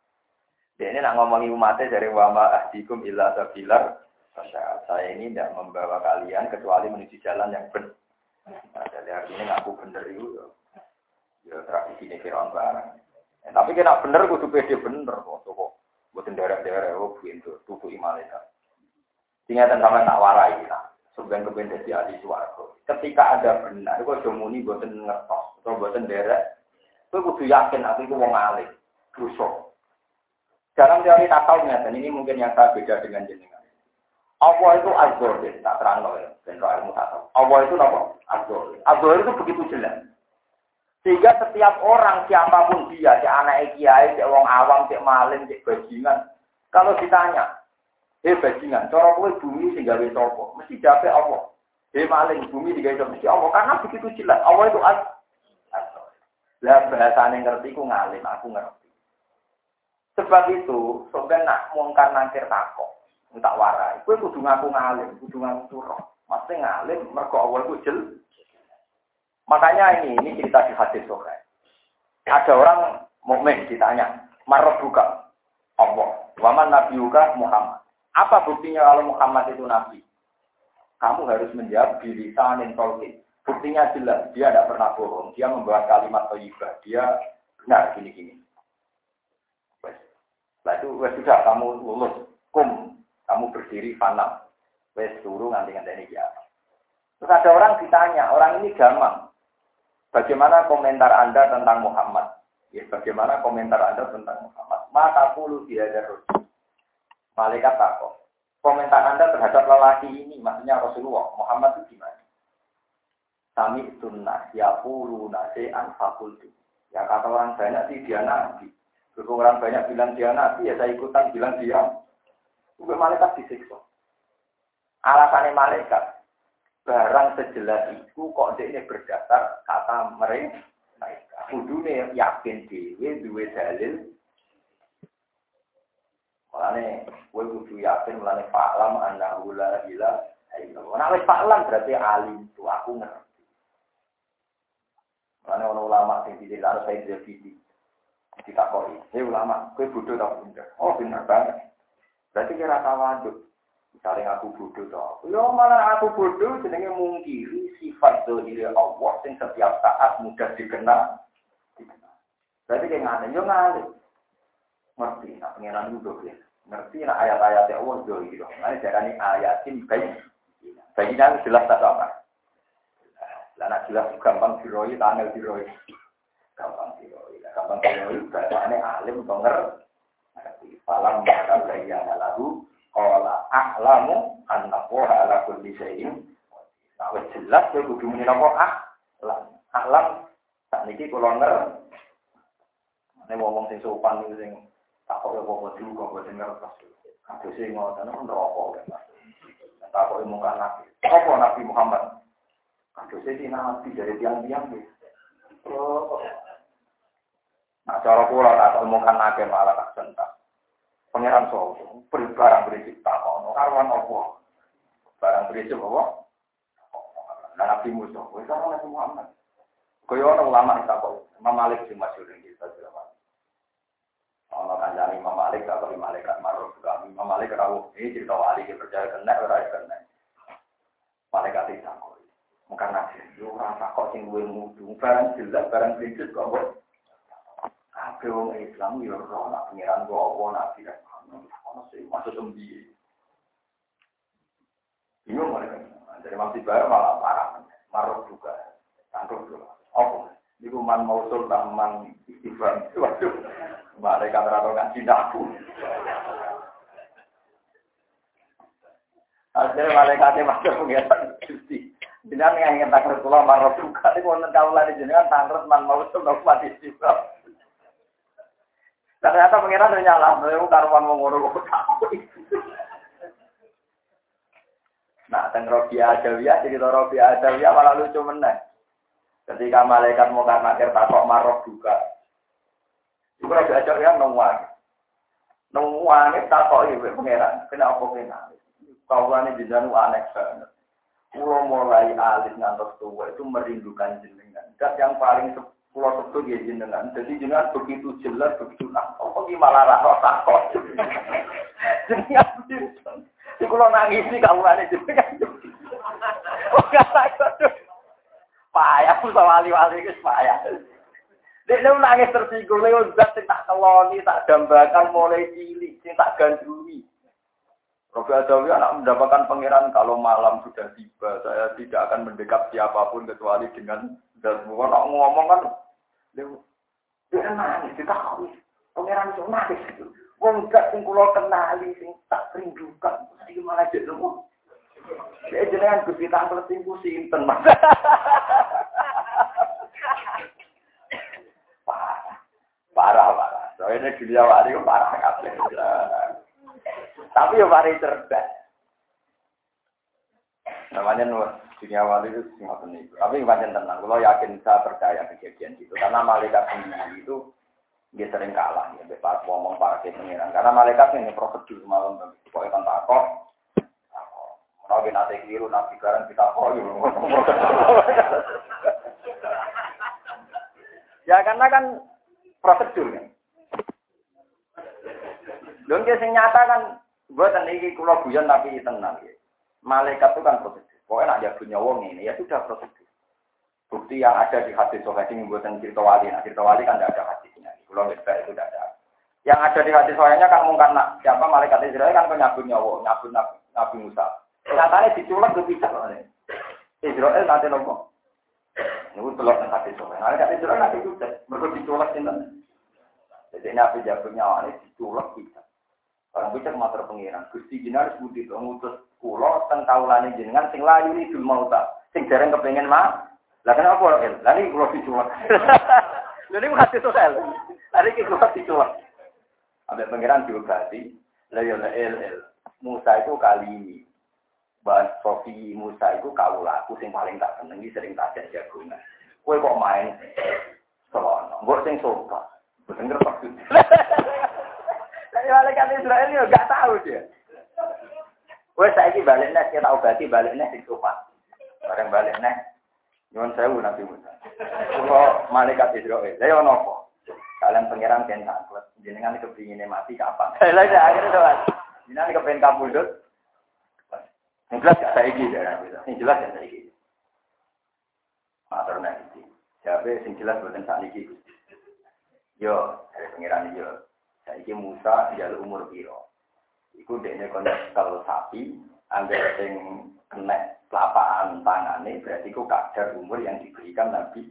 Dia ini nak ngomongi umatnya dari wama ahdikum illa sabilar. Saya ini tidak membawa kalian kecuali menuju jalan yang benar. Nah, jadi artinya aku benar itu. Ya tradisi ini Firaun barang. Tapi kena benar, kudu pede benar. Kok buatin daerah-daerah, pintu, tutup imalita. Tinggal sama tak warai. Sebenarnya kepen dadi ahli swarga. Ketika ada benar, kok aja muni mboten ngertos atau mboten derek. Kowe kudu yakin aku iku wong alim. Dosa. Dalam teori takalnya, dan ini mungkin yang saya beda dengan jenengan. Allah itu az-zahir, tak terang ya, general ilmu takal. Allah itu apa? Az-zahir. Az-zahir itu begitu jelas. Sehingga setiap orang, siapapun dia, si anak kiai, si wong awam, si maling, si bajingan, kalau ditanya, bajingan, cara kowe bumi sing gawe sapa? Mesti jawabe Allah. Maling bumi digawe sapa? Mesti Allah, karena begitu jelas. Allah itu az-zahir. Lah bahasane ngerti ku ngalim, aku ngerti. Sebab itu, sampeyan nak mungkar nangkir takok, tak warai. Kowe kudu ngaku ngalim, kudu ngaku surah. Mesti ngalim mergo Allah iku jelas. Makanya ini cerita di hadis sore. Ada orang mukmin ditanya, "Marabbuka?" Allah. "Wa man nabiyuka?" Muhammad. Apa buktinya kalau Muhammad itu nabi? Kamu harus menjawab bilisanin tauhid. Buktinya jelas, dia tidak pernah bohong. Dia membawa kalimat thayyibah. Dia benar gini-gini. Setelah itu, sudah kamu lulus, kamu berdiri fana, suruh nganti ini kiamat. Terus ada orang ditanya, orang ini gampang, bagaimana komentar Anda tentang Muhammad? Ya, bagaimana komentar Anda tentang Muhammad? Mata puluh diajar Rasul. Malaikat takut. Komentar Anda terhadap lelaki ini, maksudnya Rasulullah, Muhammad itu gimana? Sami sunnah, ya puluh nase'an fakultu. Ya kata orang banyak sih dia nabi. Kalau orang banyak bilang dia nabi, ya saya ikutan bilang dia. Juga malaikat disiksa. Alasannya malaikat, barang sejelas itu kok dia berdasar kata mereka. Kudune yakin dhewe duwe dalil. Mulane kowe kudu yakin mulane fa'lam annahu la ilaha illallah. Nek wis fa'lam berarti alim itu aku ngerti. Mulane ono ulama sing dilakon saya jadi ditakoni. Ulama, kowe bodoh ta pinter? Oh, bener banget. Berarti kira tawaduk. Misalnya aku bodoh ta. Yo malah aku bodoh jenenge mungkiri sifat dzahir Allah sing setiap saat mudah dikenal. Berarti kayak ngane, yo ngane. Ngerti, nak pengenan itu ya. Ngerti nak ayat-ayat Allah dzahir. Nah, jarane ayatin baik. Bayinan jelas tak apa. Lah nak jelas gampang diroi, angel diroi. Gampang diroi. Gampang diroi bahasane alim to ngerti. Falam maka bayyana lahu qala a'lamu annahu ala kulli syai'in. Nah, wis jelas kowe kudu muni napa a'lam. Sakniki kula ngerti. Nek ngomong sing sopan niku sing takok apa dulu kok boten ngertos. Kabeh sing ngoten kan rokok kan. Takok ilmu kan nabi. Apa Nabi Muhammad? Kabeh sing nabi dari tiang-tiang iki. Oh. Nah, cara kula tak ilmu kan nabi malah tak sentak. Pangeran sopo, barang berisik takok, karuan apa? Barang berisik apa? Nabi Musa, wis ora Nabi Muhammad. Kaya ana ulama takok, Imam Malik sing masyhur ing kita ulama. Ana kanjani Imam Malik takok malaikat maruf kami, Imam Malik rawuh, iki cerita wali iki percaya kena ora kena. Malaikat iki takok. Mungkin nabi, yo ora takok sing duwe mudu, barang jelas barang berisik kok. Kabeh wong Islam yo ora ana pengiran kok apa nabi kan. Ono sing maksud tembi. Bingung mereka. Dari masih baru malah parah. Marah juga. Tangkap dulu. Apa? Di rumah mausul taman istighfar. Waduh. Mereka terlalu ngaji daku. Akhirnya malaikatnya masuk pengiran justi. Jangan yang ingin tangkap dulu marah juga. Ini mau nengkaulah di jenengan tangkap man mausul taman istighfar. Ternyata pengiran udah nyala, mereka karuan mengurus Nah, teng Robiah Adawiyah, cerita Robiah Adawiyah malah lucu meneh. Ketika malaikat mau karena takok marok juga. Itu Robiah Adawiyah nungguan takok ibu pengiran, kenapa pengiran? Kaulan ini jenengan aneh banget. Pulau mulai alis ngantos tua itu merindukan jenengan. Dan yang paling pulau sebut ya jenengan. Jadi jenengan begitu jelas, begitu takut. Kok malah rasa takut. Jenengan begitu. Si pulau nangis sih kamu ada jenengan. Oh gak takut. Payah sama wali-wali itu payah. Dia nangis tersinggung. Lewat zat yang tak keloni, tak dambakan mulai cilik, yang tak gandrungi. Rabi Adawi anak mendapatkan pangeran kalau malam sudah tiba, saya tidak akan mendekat siapapun kecuali dengan dan orang ngomong kan, dia nangis, ditahui, pangeran itu nangis gitu. Wong gak sing kula kenali, sing tak rindukan, iki malah jadi semua. Dia jenengan Gusti Tanglet sing sinten, Mas. Parah. Soalnya dunia wali itu parah kabeh. Tapi ya mari cerdas. Namanya dunia wali itu ngoten niku. Tapi pancen tenang, kalau yakin saya percaya kejadian itu karena malaikat sendiri itu dia sering kalah ya bebas ngomong para pengiran. Karena malaikat ini prosedur malam pokoknya kan takok. Kalau nanti keliru nabi barang kita kok ya karena kan prosedur kan. Lha sing nyata kan mboten iki kula guyon tapi tenang ya. Malaikat itu kan prosedur. Pokoknya nak jago nyawa ini ya sudah prosedur. Bukti yang ada di hadis sahih ini buatan cerita wali. Nah, cerita wali kan tidak ada hadisnya. Kalau tidak itu tidak ada. Yang ada di hadis sahihnya kan mungkin siapa malaikat Israel kan penyabut nyawa, nyabut Nabi Musa. Nyatanya diculak ke pisah oleh Israel nanti nopo. Ini telur hadis sahih. Malaikat Israel nanti itu mereka diculak sinten. Jadi Nabi jabut nyawa ini diculak pisah. Orang bisa matur pengiran. Gusti Jinar sebut itu ngutus kula teng kaulane jenengan sing layu ni dul mauta. Sing dereng kepengin mah. Lah kenapa el? Lah iki kula diculak. Lha niku hadis sosial. Lah iki kula diculak. Ambek pengiran diobati. Lah ya el. Musa itu kali ini. Bahas Sofi Musa itu kaulaku sing paling tak senengi sering tak jagungan. Kowe kok main selono. Mbok sing sopan. Bener kok. Tapi malaikat Israel ini nggak tahu dia. Wes saiki balik nek kita obati balik nek sing sopan. Bareng balik nek nyuwun sewu Nabi Musa. Kalau malaikat Israel, lha yo napa? Kalian pangeran kan takut. Jenengan kepingine mati kapan? Lah ya akhirnya doan. Jenengan kepengin kabudut. Yang jelas gak saiki ya. Yang jelas ya saiki. Matur nek iki. Jabe sing jelas boten sakniki. Yo, dari pangeran yo. Saiki Musa njaluk umur pira? Iku dekne kon kalau sapi, angger sing kena telapak tangane berarti iku kadar umur yang diberikan Nabi.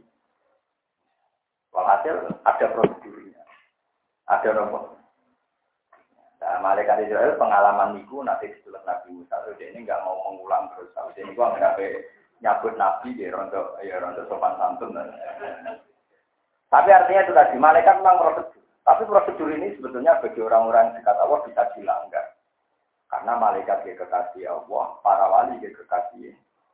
Walhasil ada prosedurnya. Ada nomor. Nah, malaikat Israel pengalaman niku nanti setelah Nabi Musa ini enggak mau mengulang terus. Ini gua enggak nyabut Nabi di rondo sopan santun. Tapi artinya itu tadi malaikat memang prosedur. Tapi prosedur ini sebetulnya bagi orang-orang yang dekat Allah bisa dilanggar. Karena malaikat dia kekasih Allah, para wali dia kekasih.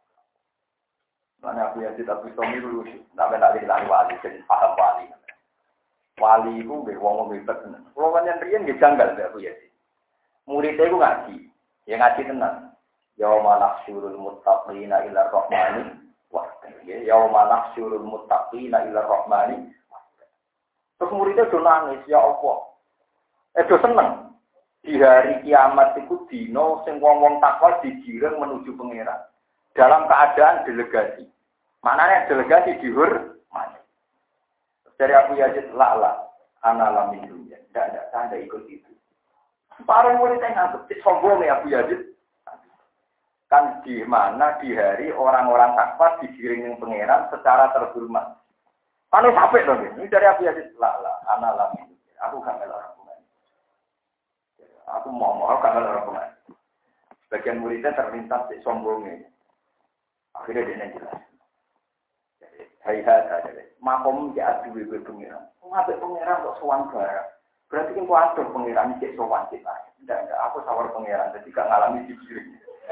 Mana aku yang tidak bisa dulu, tapi tak dikilani wali, jadi paham wali. Wali itu wong hebat tenan. Kalau yang riyen nggih janggal aku ya. Muridnya itu ngaji, ya ngaji tenan. Yauma nahsyurul muttaqina ila rahmani wa yauma nahsyurul muttaqina ila rahmani. Terus muridnya do nangis, ya Allah. Do seneng. Di hari kiamat itu dino sing wong-wong takwa digiring menuju pangeran. Dalam keadaan delegasi. Maknanya delegasi dihormati. Dari Abu Yazid, la'la, analamin dunia. Tidak, saya tidak ikut itu. Para muridnya ngantuk, sombongnya Abu Yazid. Kan di mana di hari orang-orang takwa digiring pangeran secara terhormat. Anu sampai dong ini dari Abu Yazid lah, analamin. Aku gak melok orang. Aku mau gak melok orang. Bagian muridnya terlintas di sombongnya. Akhirnya dia jelas. Jadi, hai, makom di adu ibu pengiran. Ngabek pengiran kok sowan barang. Berarti kan aku atur pengiran cek sowan kita. Enggak, aku sawar pengiran, jadi gak ngalami dikiring.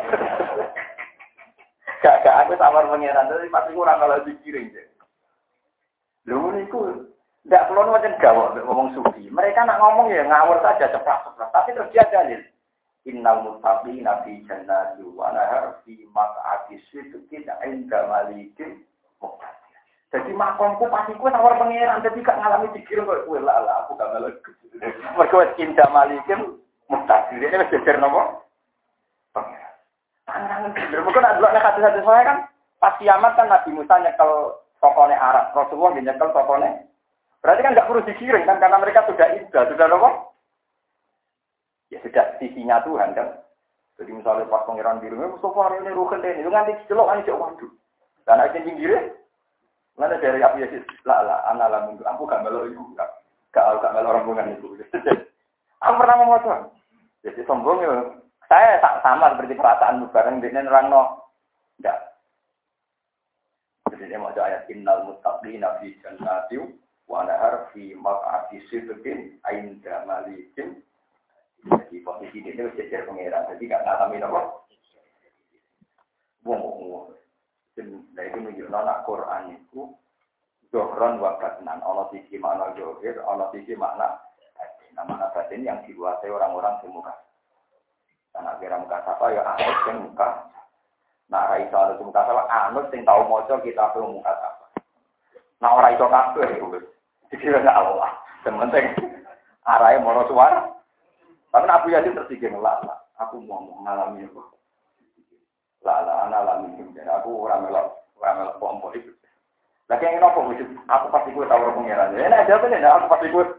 Gak, aku sawar pengiran, jadi pasti kurang kalau dikiring. Lho niku ndak perlu macam gawok ngomong sufi. Mereka nak ngomong ya ngawur saja cepat-cepat. Tapi terus dia dalil. Innal muttaqina fi jannatin wa nahar fi maq'adi sidqin 'inda malikin muqtadir. Jadi makomku pasti kowe sawar pangeran dadi gak ngalami dikirim kok kowe lah aku gak ngalami. Mergo inda malikin muqtadir. Ini wis jejer napa? Pangeran. Pangeran bener kok nak delok nek hadis-hadis saya kan pas kiamat kan Nabi Musa nyekel tokohnya Arab, Rasulullah nyekel tokohnya. Berarti kan nggak perlu dikirim kan karena mereka sudah indah, sudah apa? Ya sudah sisinya Tuhan kan. Jadi misalnya pas pangeran biru, Mustafa hari ini rugen deh, itu nganti celok kan jauh waduh. Dan ada pinggirnya, mana dari api ya sih, lah, anak lah minggu, aku gak melok itu, gak melok rombongan itu. Aku pernah ngomong tuh, jadi sombong ya. Saya sama seperti perasaan bareng dengan orang no, enggak. Jadi dia mau ayat innal muttaqina fi jannatin wa nahar fi maq'adi sidqin 'inda malikin. Jadi posisi dia itu jejer pangeran, jadi gak ngalami apa. Wong. Nah itu menunjukkan anak Quran itu dohron wa batnan, ana sisi makna dohir, ana sisi makna nama batin yang dikuasai orang-orang di muka. Karena kira muka apa ya anut yang muka. Nah ra iso anut muka apa anut sing tau maca kitab muka apa. Nah ora iso kabeh iku wis. Dikira Allah. Sementing arahe moro suara. Tapi Abu Yazid tersikir lah. Aku mau mengalami itu. Lah ana alami itu. Aku ora melok kelompok itu. Lah kene nopo wujud? Aku pasti gue tahu pengiran. Ya nek jawab nek aku pasti gue.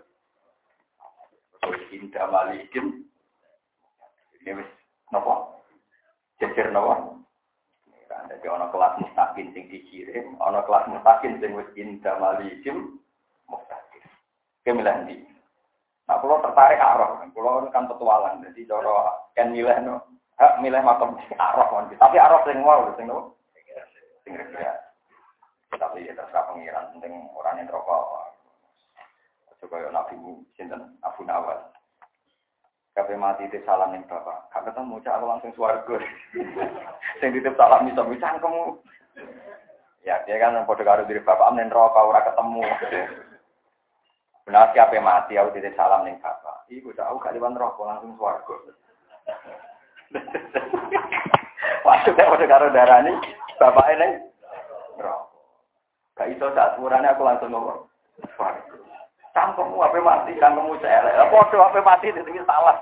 Indah malikin. Ini wis nopo? Jejer nopo? Jadi ana kelas mustaqim sing dikirim, ana kelas mustaqim sing wis indah malikin mustaqim. Kemilan di. Nah, kalau tertarik arah, kalau kan petualang, jadi cara kan milih makam arah kan. Tapi arah sing wow, sing nopo? Sing kira. Tapi ya terserah pengiran, penting orang yang rokok. Coba ya Nabi sinten Abu Nawas. Kabeh mati itu salam ning bapak. Kabeh ketemu cak aku langsung swarga. Sing dititip salam iso cangkemmu. Ya, dia kan padha karo diri bapak ning neraka ora ketemu. Benar kabeh mati aku titip salam ning bapak. Iku tak aku gak liwat neraka langsung swarga. Waktu tak padha karo darani bapake ning neraka. Gak iso sak sepurane aku langsung ngomong. Cangkemmu apa mati, cangkemmu celek. Podo apa mati itu salah.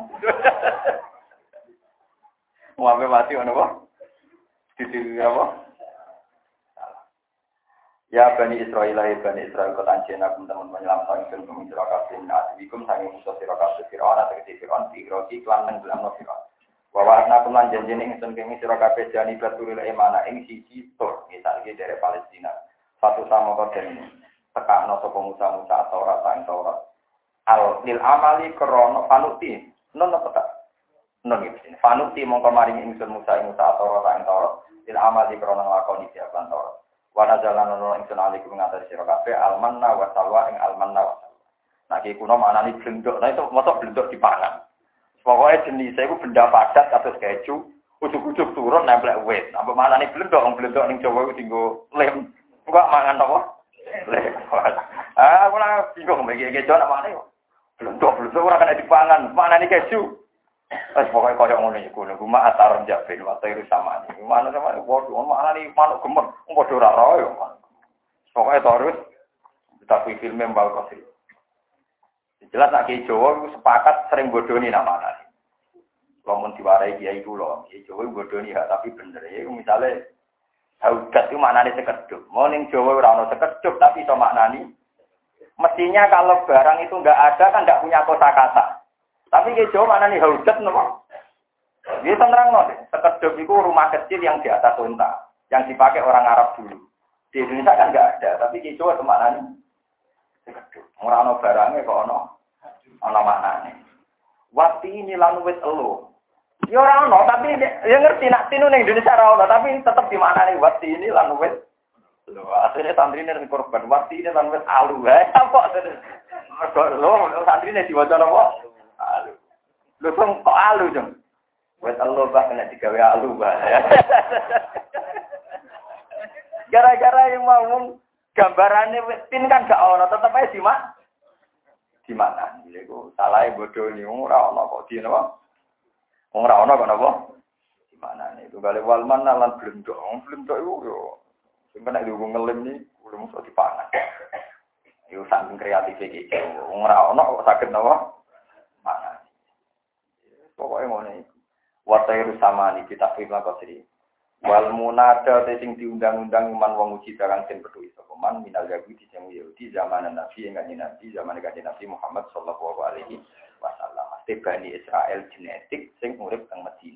Mau apa mati ono apa? Dadi apa? Salah. Ya Bani Israil, Bani Israil kota Anjena teman-teman menyelamatkan ingsun kumi sira kabeh nasibikum sange musuh sira kabeh Firaun tegese Firaun digrogi lan nenggelamno Firaun. Wa wa'adna kulan janjene ingsun kemi sira kabeh jani baturil emana ing siji tur misalnya dari Palestina. Satu sama koden tekakno sapa Musa Taurat sang Taurat. Al lil amali krono panuti. Non apa tak? Non iki. Panuti mongko maring ingsun Musa Taurat sang Taurat. Lil amali krono nglakoni siapan Taurat. Wa nazalan ono ingsun alikum ngatas sira kabeh almanna wa salwa ing almanna wa salwa. Nah iki kuno maknane blendok. Nah itu mosok blendok dipangan. Pokoknya jenis iku benda padat kados keju, ujug-ujug turun nempel wit. Apa maknane blendok ning Jawa iku dienggo lem. Enggak mangan apa? Aku lah bingung begini keju nak mana yo? Belum orang kena dipangan, mana nih keju? Pokoknya kau yang ngono iku, guma atar jabin, waktu itu sama nih. Mana sama nih? Waduh, mana nih manuk gemer? Waduh raro yo. Pokoknya terus tapi filmnya mbak kasih. Jelas nak Jawa itu sepakat sering bodoni namanya. Kalau mau diwarai dia itu loh, Jawa bodoni ya tapi bener ya. Misalnya haudat itu maknanya sekedup. Mau ning Jawa ora ono sekedup tapi iso maknani. Mestinya kalau barang itu enggak ada kan enggak punya kosakata. Tapi ke Jawa maknani haudat nopo. Dia terang deh. Sekedup itu rumah kecil yang di atas unta, yang dipakai orang Arab dulu. Di Indonesia kan enggak ada, tapi ke Jawa itu maknani sekedup. Ora ono barangnya kok ono maknane. Waktu ini lan wis elo. Ya ora ono, tapi ya ngerti nak tinu ning Indonesia ora ono, tapi tetep dimaknani waktu ini lan wis. Lho, asline santrine ning korban waktu ini lan wis alu. Apa lho santrine diwaca apa? Alu. Lho kok alu, Jeng? Wis elo bah kena digawe alu bah. Gara-gara yang mau gambarane wis tin kan gak ono, tetep ae dimaknani. Iku salahe bodho ni ora ono kok di napa? Ora ono kok napa? Di mana nih? Itu balik walman lan blendok. Blendok itu yo sing kena diugo ngelem ni udah mesti dipangan. Yo saking kreatif iki. Ora ono kok saged napa? Mana. Pokoke ngene iki. Watairu sama ni kita firman kosri. Wal munada sing diundang-undang man wong uji darang sing peduli sapa man minal yahudi sing Yahudi zaman Nabi zaman Nabi Muhammad sallallahu alaihi wasallam. Bani Israel genetik sing urip teng Madinah.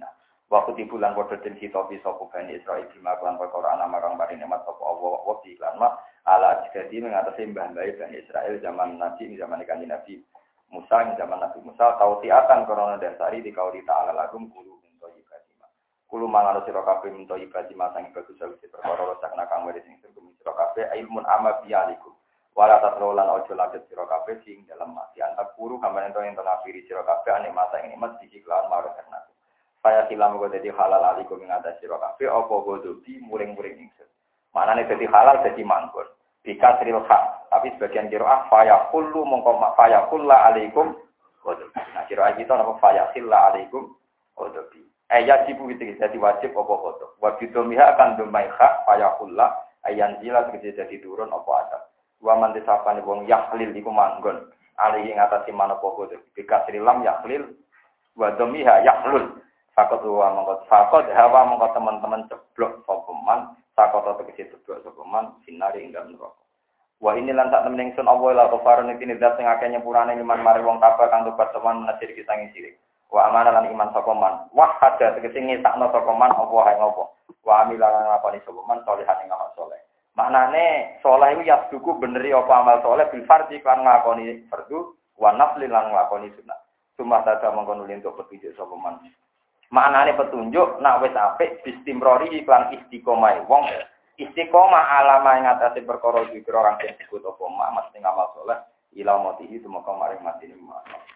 Waktu di bulan padha den hitopi sapa Bani Israil bima lan perkara ana marang paring nikmat sapa Allah wa di lan ala jadi mengatasi mbah-mbah Bani Israil zaman Nabi Kanjeng Nabi Musa zaman Nabi Musa tautiatan korona dasari di kauli ta'ala lagum kulo minto ibadima kulo mangan sira kabeh minto ibadima sang bagus sawise perkara sakna kang wis sing sing sira kabeh ilmun amma bialikum wala tatlolan ojo laget sira kabeh sing dalam mati antak guru kamane ento ento ngafiri sira kabeh ane mata ing nikmat diklan marang karena saya silam kok dadi halal alikum ing atas sira kabeh apa godobi muring-muring ingsun maknane dadi halal dadi manggon bikasril hak tapi sebagian qiraah fayaqullu mongko fayaqulla alaikum godobi nah qiraah kita napa fayaqilla alaikum godobi yajibu itu dadi wajib apa godob wa bidomiha akan domai hak fayaqulla ayan jila dadi turun apa asal wa man disapane wong yahlil iku manggon ali ing atas manapa godob bikasril lam yahlil wa domiha yahlul Fakot hawa mongkot teman-teman ceblok sopeman, sakot atau kecil ceblok sopeman, sinari hingga neraka. Wah ini lantak temening sun Allah la ghafarun iki nizat sing akeh nyepurane iman mari wong kafir kang tobat sopeman menasir kita ngisiri. Wa amana lan iman sopeman. Wah ada tegese ngisakno sopeman Allah hae ngopo. Wa amila lan ngakoni sopeman salihan ing amal saleh. Maknane saleh iku yasduku beneri apa amal saleh bil fardhi kan ngakoni fardu wa nafli lan ngakoni sunat. Cuma tata mongkon untuk petunjuk sopeman. Maknane petunjuk nak wis apik bistimrori iklan istiqomah wong istiqomah alama ing atase perkara iki orang sing disebut apa mak mesti ngamal saleh ila mati itu maka maring mati